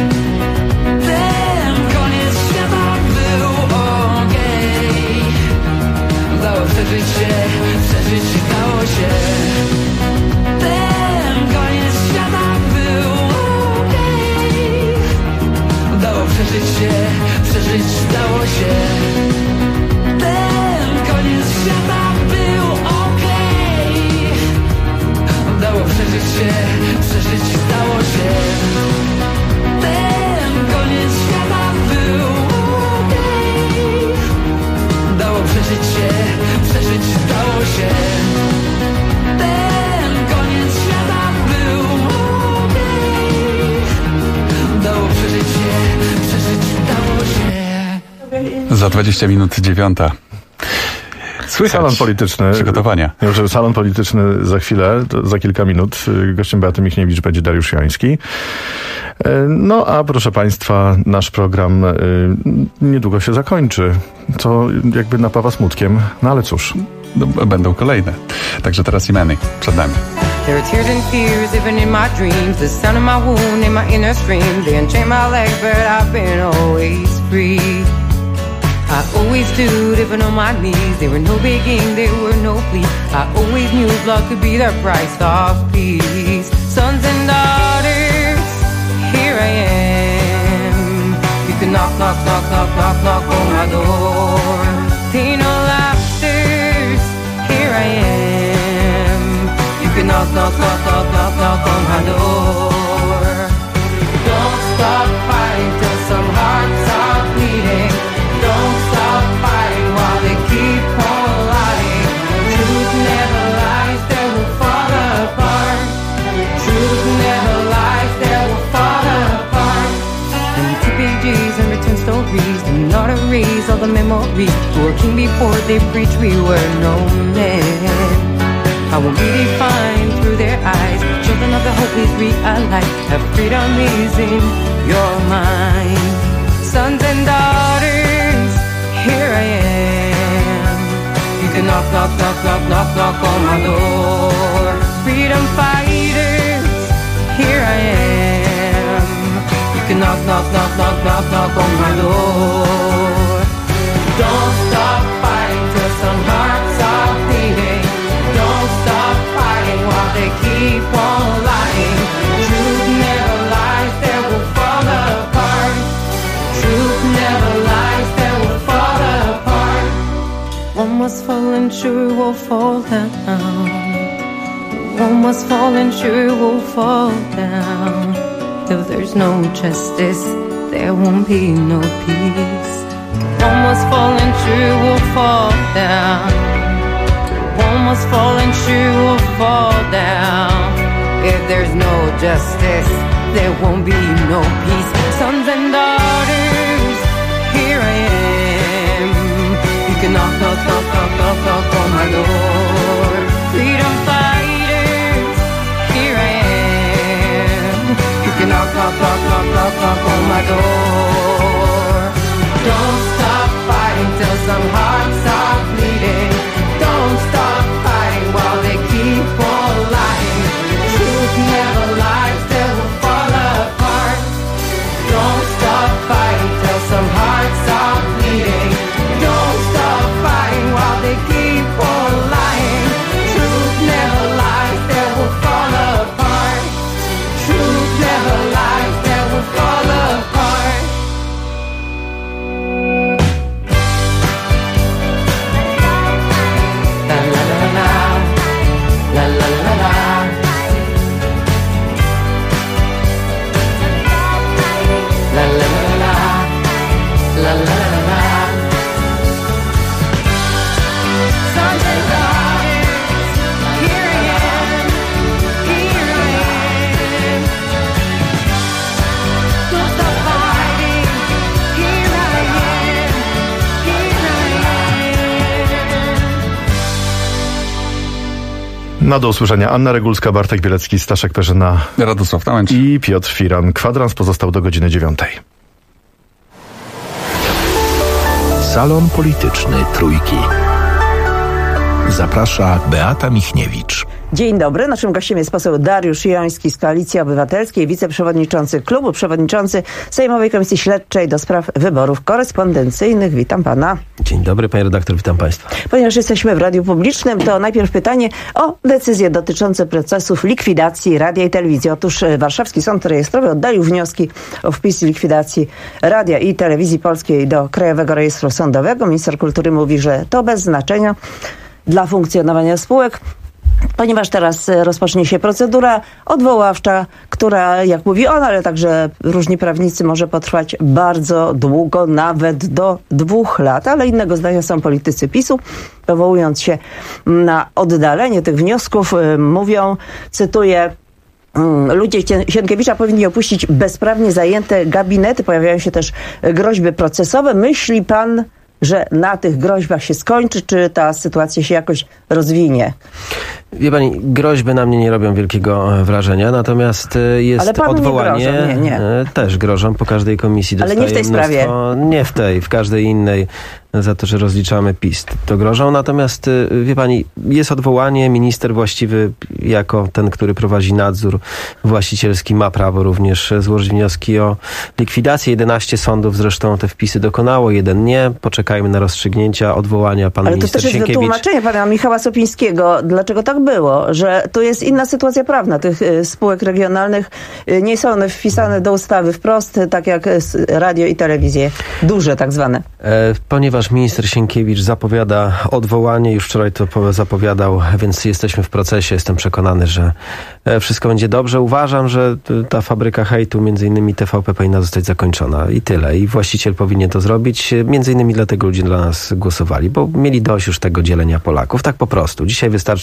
Ten koniec świata był okej. Dało przeżyć się, przeżyć dało się. Ten koniec świata był okej. Dało przeżyć się, przeżyć dało się. Ten koniec świata był okej. Dało przeżyć się, przeżyć dało się. Ten koniec świata był okej. Dało przeżyć się, przeżyć dało się. Ten koniec świata był okej. Dało przeżyć się, przeżyć dało się. Za 20 minut 9. Słychać salon polityczny. Przygotowania. Salon polityczny za chwilę, za kilka minut. Gościem Beaty Michniewicz będzie Dariusz Joński. No a proszę Państwa, nasz program niedługo się zakończy, co jakby napawa smutkiem, no ale cóż. Będą kolejne. Także teraz Imeny przed nami. There are tears and fears even in my dreams. The sound of my wound in my inner scream. They unchain my legs but I've been always free. I always stood even on my knees. There were no begging, there were no pleas. I always knew blood could be the price of peace. Sons and daughters, here I am. You can knock, knock, knock, knock, knock, knock on my door. Pain or laughters, here I am. You can knock, knock, knock, knock, knock, knock on my door. Don't stop fighting till some hearts are bleeding. Don't stop fighting while they keep on lying. Truth never lies, they will fall apart. Truth never we were king before they preached we were no men. How will be defined through their eyes? Children of the hope, please realize that freedom is in your mind. Sons and daughters, here I am. You can knock, knock, knock, knock, knock, knock on my door. Freedom fighters, here I am. You can knock, knock, knock, knock, knock, knock on my door. Don't stop fighting till some hearts are bleeding. Don't stop fighting while they keep on lying. Truth never lies, they will fall apart. Truth never lies, they will fall apart. One must fall and sure will fall down. One must fall and sure will fall down. If there's no justice, there won't be no peace. One must fall and sure will fall down. One must fall and sure will fall down. If there's no justice, there won't be no peace. Sons and daughters, here I am. You can knock, knock, knock, knock, knock, knock on my door. Freedom fighters, here I am. You can knock, knock, knock, knock, knock, knock on my door. Don't stop fighting till some hearts are bleeding. Don't stop fighting while they keep on lying. Truth never lies, they will fall apart. Don't stop fighting till some hearts are bleeding. Don't stop fighting while they keep on lying. Truth never lies, they will fall apart. Truth never lies, they will fall apart. Do usłyszenia Anna Regulska, Bartek Bielecki, Staszek Perzyna, Radosław Nałęcz i Piotr Firan. Kwadrans pozostał do godziny 9. Salon Polityczny Trójki. Zaprasza Beata Michniewicz. Dzień dobry. Naszym gościem jest poseł Dariusz Joński z Koalicji Obywatelskiej, wiceprzewodniczący klubu, przewodniczący Sejmowej Komisji Śledczej do spraw wyborów korespondencyjnych. Witam pana. Dzień dobry, panie redaktor, witam państwa. Ponieważ jesteśmy w radiu publicznym, to najpierw pytanie o decyzje dotyczące procesów likwidacji radia i telewizji. Otóż Warszawski Sąd Rejestrowy oddalił wnioski o wpis likwidacji radia i telewizji polskiej do Krajowego Rejestru Sądowego. Minister kultury mówi, że to bez znaczenia dla funkcjonowania spółek, ponieważ teraz rozpocznie się procedura odwoławcza, która, jak mówi on, ale także różni prawnicy, może potrwać bardzo długo, nawet do 2 lat. Ale innego zdania są politycy PiS-u. Powołując się na oddalenie tych wniosków, mówią, cytuję, ludzie Sienkiewicza powinni opuścić bezprawnie zajęte gabinety. Pojawiają się też groźby procesowe. Myśli pan, że na tych groźbach się skończy, czy ta sytuacja się jakoś rozwinie? Wie pani, groźby na mnie nie robią wielkiego wrażenia, natomiast jest odwołanie. Nie grożą, nie. Też grożą po każdej komisji. Ale nie w tej sprawie. Nie w tej, w każdej innej, za to, że rozliczamy PiS. To grożą, natomiast wie pani, jest odwołanie, minister właściwy jako ten, który prowadzi nadzór właścicielski, ma prawo również złożyć wnioski o likwidację. 11 sądów zresztą te wpisy dokonało, 1 nie. Poczekajmy na rozstrzygnięcia, odwołania pana minister Sienkiewicz. Ale to też jest wytłumaczenie pana Michała Sopińskiego, dlaczego tak było, że tu jest inna sytuacja prawna tych spółek regionalnych. Nie są one wpisane do ustawy wprost, tak jak radio i telewizje, duże tak zwane. Ponieważ minister Sienkiewicz zapowiada odwołanie, już wczoraj to zapowiadał, więc jesteśmy w procesie. Jestem przekonany, że wszystko będzie dobrze. Uważam, że ta fabryka hejtu, między innymi TVP, powinna zostać zakończona i tyle. I właściciel powinien to zrobić. Między innymi dlatego ludzie dla nas głosowali, bo mieli dość już tego dzielenia Polaków. Tak po prostu. Dzisiaj wystarczy włączyć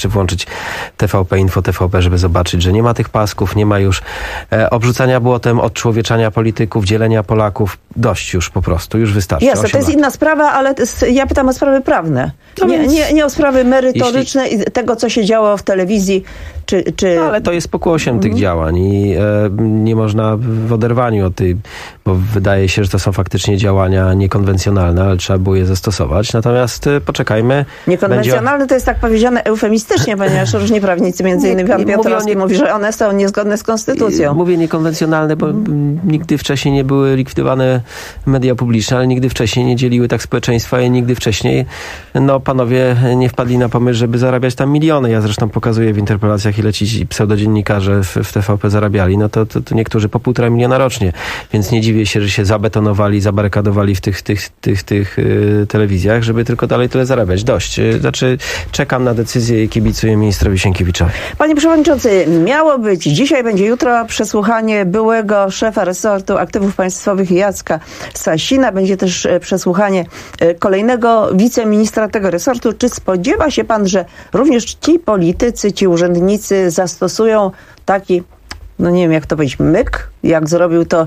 TVP Info, TVP, żeby zobaczyć, że nie ma tych pasków, nie ma już obrzucania błotem, odczłowieczania polityków, dzielenia Polaków. Dość już po prostu, już wystarczy. Jasne, to jest inna sprawa, ale ja pytam o sprawy prawne. Nie o sprawy merytoryczne i tego, co się działo w telewizji, czy... No, ale to jest pokłosiem tych działań i nie można w oderwaniu od tej, bo wydaje się, że to są faktycznie działania niekonwencjonalne, ale trzeba było je zastosować. Natomiast poczekajmy. Niekonwencjonalne to jest tak powiedziane eufemistycznie, ponieważ różni prawnicy, między innymi pan Piotrowski mówi, że one są niezgodne z konstytucją. Mówię niekonwencjonalne, bo nigdy wcześniej nie były likwidowane media publiczne, ale nigdy wcześniej nie dzieliły tak społeczeństwa i nigdy wcześniej panowie nie wpadli na pomysł, żeby zarabiać tam miliony. Ja zresztą pokazuję w interpelacjach, ile ci pseudodziennikarze w TVP zarabiali. No to niektórzy po 1,5 miliona rocznie. Więc nie dziwię się, że się zabetonowali, zabarykadowali w tych telewizjach, żeby tylko dalej tyle zarabiać. Dość. Znaczy, czekam na decyzję i kibicuję ministrowi Sienkiewiczowi. Panie przewodniczący, miało być, dzisiaj będzie jutro przesłuchanie byłego szefa resortu aktywów państwowych Jacka Sasina. Będzie też przesłuchanie kolejnego wiceministra tego resortu. Czy spodziewa się pan, że również ci politycy, ci urzędnicy zastosują taki, no nie wiem jak to powiedzieć, myk, jak zrobił to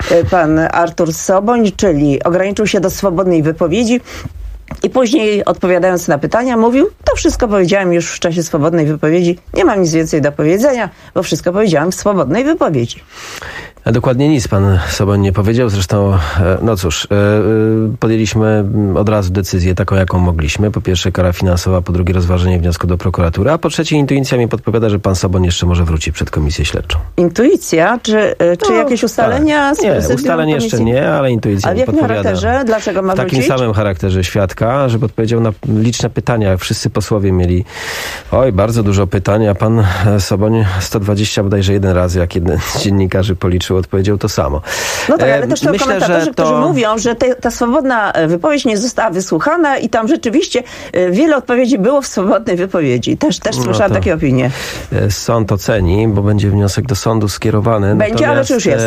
pan Artur Soboń, czyli ograniczył się do swobodnej wypowiedzi i później odpowiadając na pytania mówił, to wszystko powiedziałem już w czasie swobodnej wypowiedzi, nie mam nic więcej do powiedzenia, bo wszystko powiedziałem w swobodnej wypowiedzi. A dokładnie nic pan Soboń nie powiedział. Zresztą, no cóż, podjęliśmy od razu decyzję taką, jaką mogliśmy. Po pierwsze kara finansowa, po drugie rozważenie wniosku do prokuratury, a po trzecie intuicja mi podpowiada, że pan Soboń jeszcze może wróci przed komisję śledczą. Intuicja? Czy jakieś ustalenia? Tak. Nie, ustaleń jeszcze nie, ale intuicja mi podpowiada. Ale w jakim charakterze? Dlaczego ma wrócić? W takim samym charakterze świadka, żeby odpowiedział na liczne pytania. Wszyscy posłowie mieli bardzo dużo pytań, a pan Soboń 120 bodajże jeden raz, jak jeden z dziennikarzy policzył, odpowiedział to samo. No tak, ale też są komentatorzy, którzy mówią, że ta swobodna wypowiedź nie została wysłuchana i tam rzeczywiście wiele odpowiedzi było w swobodnej wypowiedzi. Też słyszałam takie opinie. Sąd oceni, bo będzie wniosek do sądu skierowany. Będzie, ale czy już jest?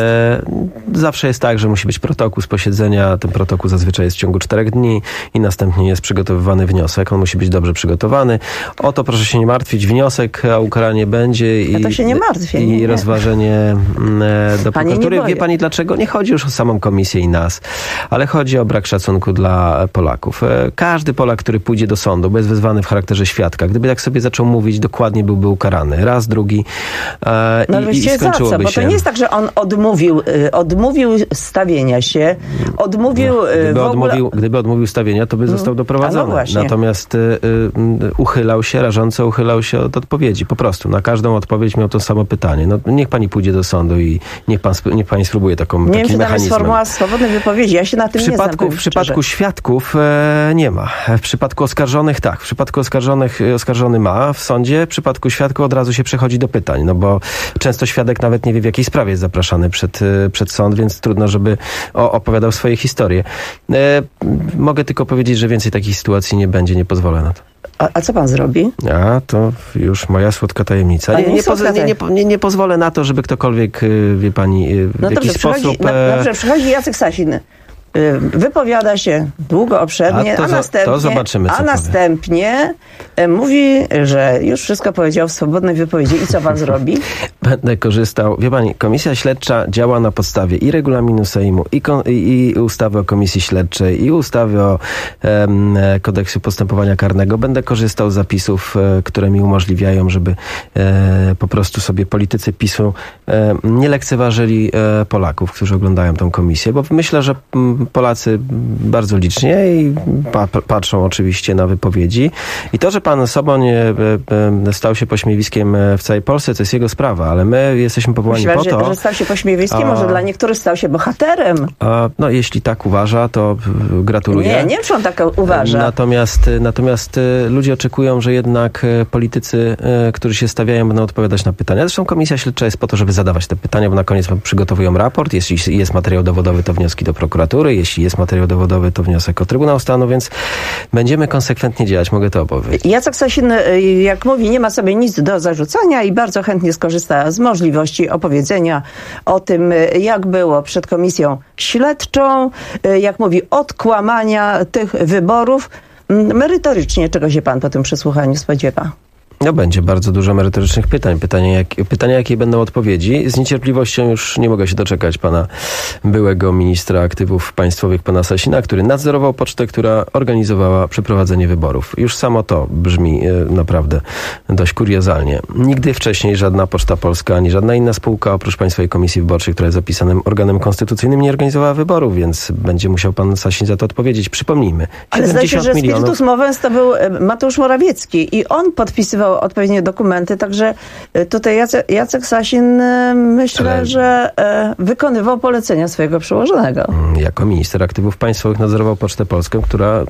Zawsze jest tak, że musi być protokół z posiedzenia. Ten protokół zazwyczaj jest w ciągu 4 dni i następnie jest przygotowywany wniosek. On musi być dobrze przygotowany. O to proszę się nie martwić. Wniosek, a ukaranie będzie ja to się nie martwię. I rozważenie do prokuratury. Wie pani dlaczego? Nie chodzi już o samą komisję i nas, ale chodzi o brak szacunku dla Polaków. Każdy Polak, który pójdzie do sądu, bo jest wezwany w charakterze świadka, gdyby tak sobie zaczął mówić, dokładnie byłby ukarany. Raz, drugi i skończyłoby się. Bo to nie jest tak, że on odmówił stawienia się, Gdyby odmówił stawienia, to by został doprowadzony. Natomiast rażąco uchylał się od odpowiedzi. Po prostu. Na każdą odpowiedź miał to samo pytanie. No, niech pani pójdzie do sądu i niech pani spróbuje takim mechanizmem. Nie wiem, czy tam jest formuła swobodnej wypowiedzi. Ja się na tym nie znam. W przypadku świadków nie ma. W przypadku oskarżonych tak. W przypadku oskarżony ma w sądzie. W przypadku świadków od razu się przechodzi do pytań. No bo często świadek nawet nie wie, w jakiej sprawie jest zapraszany przed sąd, więc trudno, żeby opowiadał swoje historie. Mogę tylko powiedzieć, że więcej takich sytuacji nie będzie. Nie pozwolę na to. A co pan zrobi? To już moja słodka tajemnica. Nie pozwolę na to, żeby ktokolwiek, wie pani, w jakiś sposób... Dobrze, przychodzi Jacek Sasin, wypowiada się długo, obszernie, a następnie mówi, że już wszystko powiedział w swobodnej wypowiedzi. I co pan zrobi? Będę korzystał. Wie pani, komisja śledcza działa na podstawie i regulaminu Sejmu, i ustawy o komisji śledczej, i ustawy o kodeksie postępowania karnego. Będę korzystał z zapisów, które mi umożliwiają, żeby po prostu sobie politycy PiS-u nie lekceważyli Polaków, którzy oglądają tę komisję, bo myślę, że Polacy bardzo licznie i patrzą oczywiście na wypowiedzi. I to, że pan Soboń stał się pośmiewiskiem w całej Polsce, to jest jego sprawa, ale my jesteśmy powołani po to... że stał się pośmiewiskiem, może dla niektórych stał się bohaterem. No, jeśli tak uważa, to gratuluję. Nie wiem, czy on tak uważa. Natomiast ludzie oczekują, że jednak politycy, którzy się stawiają, będą odpowiadać na pytania. Zresztą komisja śledcza jest po to, żeby zadawać te pytania, bo na koniec przygotowują raport. Jeśli jest materiał dowodowy, to wnioski do prokuratury. Jeśli jest materiał dowodowy, to wniosek o Trybunał Stanu, więc będziemy konsekwentnie działać, mogę to opowiedzieć. Jacek Sasin, jak mówi, nie ma sobie nic do zarzucania i bardzo chętnie skorzysta z możliwości opowiedzenia o tym, jak było przed komisją śledczą, jak mówi, odkłamania tych wyborów. Merytorycznie czego się pan po tym przesłuchaniu spodziewa? No będzie bardzo dużo merytorycznych pytań. Pytania, jakie będą odpowiedzi. Z niecierpliwością już nie mogę się doczekać pana byłego ministra aktywów państwowych, pana Sasina, który nadzorował pocztę, która organizowała przeprowadzenie wyborów. Już samo to brzmi naprawdę dość kuriozalnie. Nigdy wcześniej żadna Poczta Polska, ani żadna inna spółka, oprócz Państwowej Komisji Wyborczej, która jest zapisanym organem konstytucyjnym, nie organizowała wyborów, więc będzie musiał pan Sasin za to odpowiedzieć. Przypomnijmy. Ale zdaje się, że spiritus movens to był Mateusz Morawiecki i on podpisywał odpowiednie dokumenty, także tutaj Jacek Sasin myślę, że wykonywał polecenia swojego przełożonego. Jako minister aktywów państwowych nadzorował Pocztę Polską, która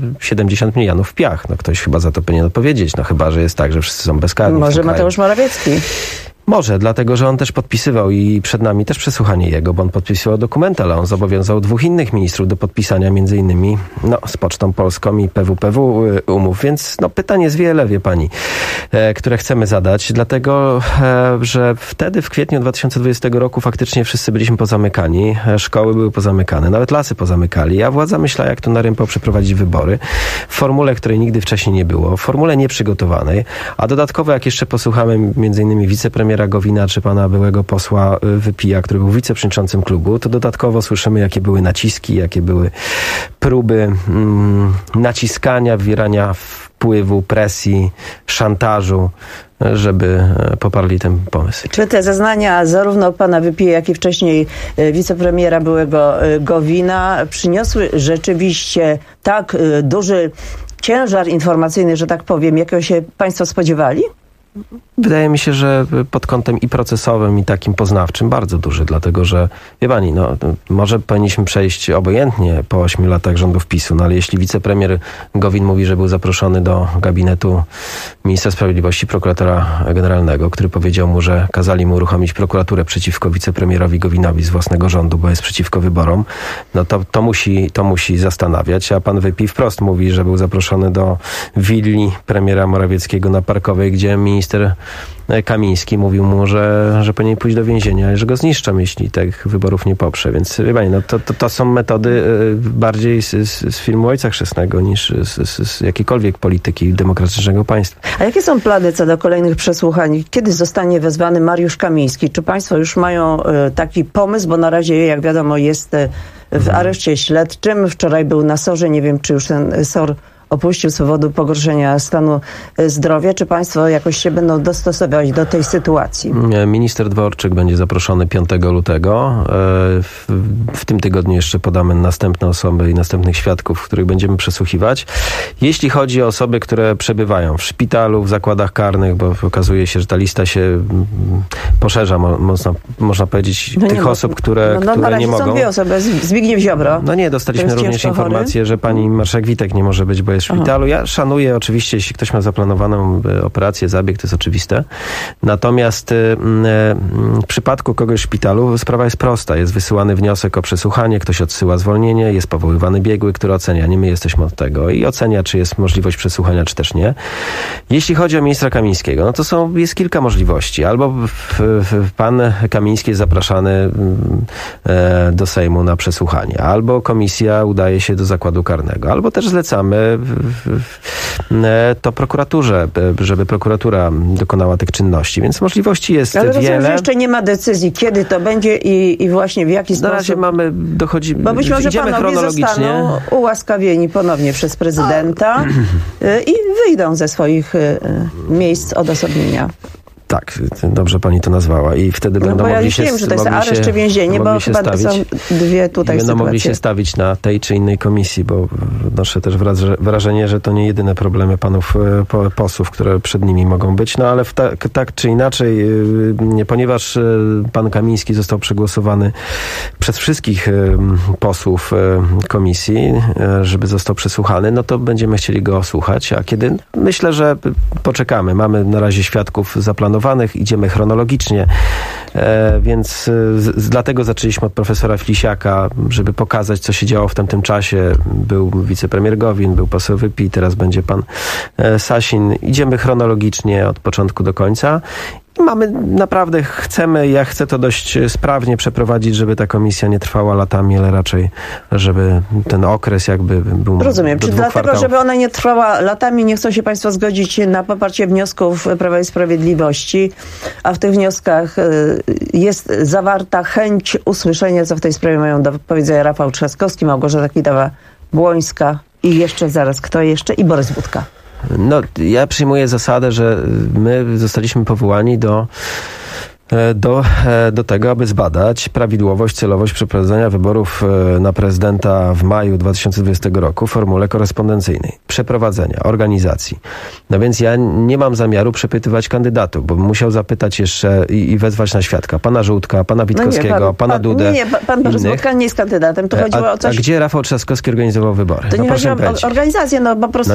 70 milionów w piach. Ktoś chyba za to powinien odpowiedzieć, chyba że jest tak, że wszyscy są bezkarni. Może Mateusz Morawiecki. Może, dlatego, że on też podpisywał i przed nami też przesłuchanie jego, bo on podpisywał dokument, ale on zobowiązał 2 innych ministrów do podpisania między innymi z Pocztą Polską i PWPW umów, więc pytań jest wiele, wie pani, które chcemy zadać, dlatego, że wtedy w kwietniu 2020 roku faktycznie wszyscy byliśmy pozamykani, szkoły były pozamykane, nawet lasy pozamykali, a władza myślała, jak tu na rympał przeprowadzić wybory w formule, której nigdy wcześniej nie było, w formule nieprzygotowanej, a dodatkowo, jak jeszcze posłuchamy między innymi wicepremiera Gowina czy pana byłego posła Wypija, który był wiceprzewodniczącym klubu, to dodatkowo słyszymy, jakie były naciski, jakie były próby naciskania, wywierania wpływu, presji, szantażu, żeby poparli ten pomysł. Czy te zeznania zarówno pana Wypija, jak i wcześniej wicepremiera byłego Gowina przyniosły rzeczywiście tak duży ciężar informacyjny, że tak powiem, jakiego się państwo spodziewali? Wydaje mi się, że pod kątem i procesowym, i takim poznawczym bardzo duży, dlatego że, wie pani, może powinniśmy przejść obojętnie po 8 latach rządów PiS-u, ale jeśli wicepremier Gowin mówi, że był zaproszony do gabinetu ministra sprawiedliwości, prokuratora generalnego, który powiedział mu, że kazali mu uruchomić prokuraturę przeciwko wicepremierowi Gowinowi z własnego rządu, bo jest przeciwko wyborom, to musi zastanawiać, a pan Wypij wprost mówi, że był zaproszony do willi premiera Morawieckiego na Parkowej, gdzie minister Kamiński mówił mu, że powinien pójść do więzienia i że go zniszczą, jeśli tych wyborów nie poprze. Więc wie pani, to są metody bardziej z filmu Ojca Chrzestnego niż z jakiejkolwiek polityki demokratycznego państwa. A jakie są plany co do kolejnych przesłuchań? Kiedy zostanie wezwany Mariusz Kamiński? Czy państwo już mają taki pomysł? Bo na razie, jak wiadomo, jest w areszcie śledczym. Wczoraj był na SOR-ze. Nie wiem, czy już ten SOR opuścił z powodu pogorszenia stanu zdrowia. Czy państwo jakoś się będą dostosować do tej sytuacji? Minister Dworczyk będzie zaproszony 5 lutego. W tym tygodniu jeszcze podamy następne osoby i następnych świadków, których będziemy przesłuchiwać. Jeśli chodzi o osoby, które przebywają w szpitalu, w zakładach karnych, bo okazuje się, że ta lista się poszerza, można powiedzieć, tych osób, które nie mogą. Są 2 osoby. Zbigniew Ziobro. Dostaliśmy również informację, że pani marszałek Witek nie może być, bo jest w szpitalu. Ja szanuję oczywiście, jeśli ktoś ma zaplanowaną operację, zabieg, to jest oczywiste. Natomiast w przypadku kogoś w szpitalu sprawa jest prosta. Jest wysyłany wniosek o przesłuchanie, ktoś odsyła zwolnienie, jest powoływany biegły, który ocenia. Nie my jesteśmy od tego i ocenia, czy jest możliwość przesłuchania, czy też nie. Jeśli chodzi o ministra Kamińskiego, jest kilka możliwości. Albo pan Kamiński jest zapraszany do Sejmu na przesłuchanie, albo komisja udaje się do zakładu karnego, albo też zlecamy to prokuraturze, żeby prokuratura dokonała tych czynności. Więc możliwości jest wiele. Ale rozumiem, że jeszcze nie ma decyzji, kiedy to będzie i właśnie w jaki sposób. Na razie Bo być może panowie zostaną ułaskawieni ponownie przez prezydenta i wyjdą ze swoich miejsc odosobnienia. Tak, dobrze pani to nazwała i wtedy będą mogli się... wiem, że to jest areszt czy więzienie, bo chyba to są 2 tutaj sytuacje. Będą mogli się stawić na tej czy innej komisji, bo noszę też wrażenie, że to nie jedyne problemy panów posłów, które przed nimi mogą być, ale tak czy inaczej, ponieważ pan Kamiński został przegłosowany przez wszystkich posłów komisji, żeby został przesłuchany, to będziemy chcieli go słuchać, a kiedy? Myślę, że poczekamy. Mamy na razie świadków zaplanowanych, idziemy chronologicznie, więc dlatego zaczęliśmy od profesora Flisiaka, żeby pokazać, co się działo w tamtym czasie. Był wicepremier Gowin, był poseł Wypij, teraz będzie pan Sasin. Idziemy chronologicznie od początku do końca. ja chcę to dość sprawnie przeprowadzić, żeby ta komisja nie trwała latami, ale raczej, żeby ten okres jakby był. Rozumiem. Czy dlatego, żeby ona nie trwała latami, nie chcą się państwo zgodzić na poparcie wniosków Prawa i Sprawiedliwości, a w tych wnioskach jest zawarta chęć usłyszenia, co w tej sprawie mają do powiedzenia Rafał Trzaskowski, Małgorzata Kidawa-Błońska i jeszcze zaraz, kto jeszcze? I Borys Budka. No, ja przyjmuję zasadę, że my zostaliśmy powołani do tego, aby zbadać prawidłowość, celowość przeprowadzenia wyborów na prezydenta w maju 2020 roku w formule korespondencyjnej. Przeprowadzenia, organizacji. No więc ja nie mam zamiaru przepytywać kandydatów, bo bym musiał zapytać jeszcze i wezwać na świadka pana Żółtka, pana Witkowskiego, pana Dudę. Pan Borys Budka nie jest kandydatem. To chodziło o coś... A gdzie Rafał Trzaskowski organizował wybory? To nie chodzi o organizację, po prostu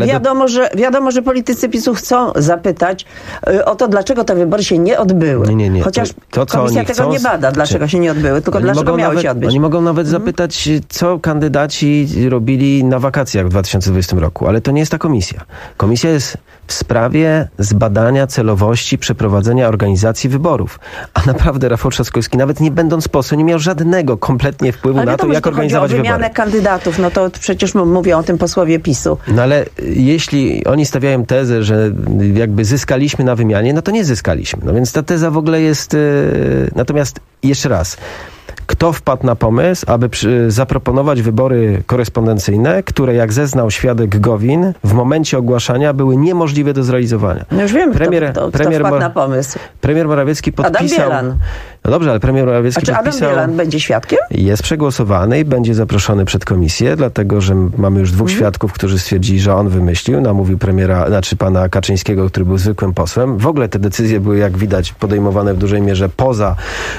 wiadomo, że politycy PiS-u chcą zapytać o to, dlaczego te wybory się nie odbyły. Nie. Chociaż komisja tego nie bada, dlaczego się nie odbyły, tylko dlaczego miały się odbyć. Oni mogą nawet zapytać, co kandydaci robili na wakacjach w 2020 roku, ale to nie jest ta komisja. Komisja jest w sprawie zbadania celowości przeprowadzenia organizacji wyborów. A naprawdę Rafał Trzaskowski, nawet nie będąc posłem, nie miał żadnego kompletnie wpływu na to, jak organizować wybory. Ale wymianę kandydatów, no to przecież mówią o tym posłowie PiS-u. No ale jeśli oni stawiają tezę, że jakby zyskaliśmy na wymianie, no to nie zyskaliśmy. No więc ta teza w ogóle jest... Natomiast jeszcze raz... Kto wpadł na pomysł, aby zaproponować wybory korespondencyjne, które, jak zeznał świadek Gowin, w momencie ogłaszania były niemożliwe do zrealizowania? No już wiem, kto wpadł na pomysł. Premier Morawiecki podpisał... Adam Bielan. No dobrze, ale premier Morawiecki podpisał... Adam Bielan będzie świadkiem? Jest przegłosowany i będzie zaproszony przed komisję, dlatego, że mamy już dwóch świadków, którzy stwierdzili, że on wymyślił, namówił pana Kaczyńskiego, który był zwykłym posłem. W ogóle te decyzje były, jak widać, podejmowane w dużej mierze poza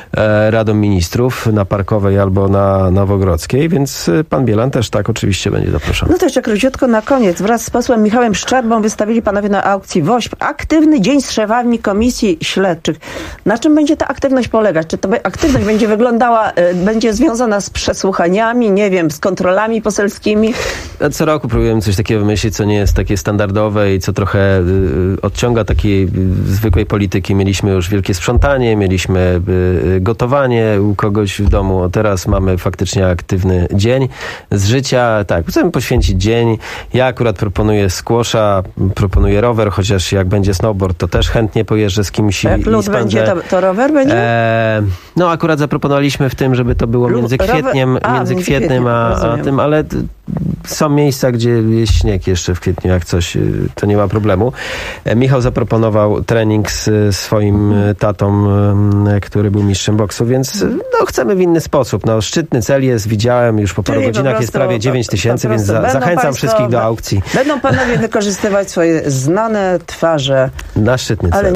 Radą Ministrów, na Parkowej albo na Nowogrodzkiej, więc pan Bielan też tak oczywiście będzie zaproszony. No to jeszcze króciutko na koniec. Wraz z posłem Michałem Szczerbą wystawili panowie na aukcji WOŚP aktywny dzień z szefami komisji śledczych. Na czym będzie ta aktywność polegać? Czy to aktywność będzie wyglądała, będzie związana z przesłuchaniami, nie wiem, z kontrolami poselskimi? Co roku próbujemy coś takiego wymyślić, co nie jest takie standardowe i co trochę odciąga takiej zwykłej polityki. Mieliśmy już wielkie sprzątanie, mieliśmy gotowanie u kogoś w domu. Teraz mamy faktycznie aktywny dzień z życia. Tak, chcemy poświęcić dzień. Ja akurat proponuję squasha, proponuję rower, chociaż jak będzie snowboard, to też chętnie pojeżdżę z kimś. Jak lód będzie, to rower będzie? No akurat zaproponowaliśmy w tym, żeby to było między kwietniem a tym, ale są miejsca, gdzie jest śnieg jeszcze w kwietniu, jak coś, to nie ma problemu. Michał zaproponował trening z swoim tatą, który był mistrzem boksu, więc chcemy w inny sposób. Szczytny cel jest, widziałem już po paru godzinach, jest prawie 9 000, więc zachęcam wszystkich do aukcji. Będą panowie wykorzystywać swoje znane twarze na szczytny cel.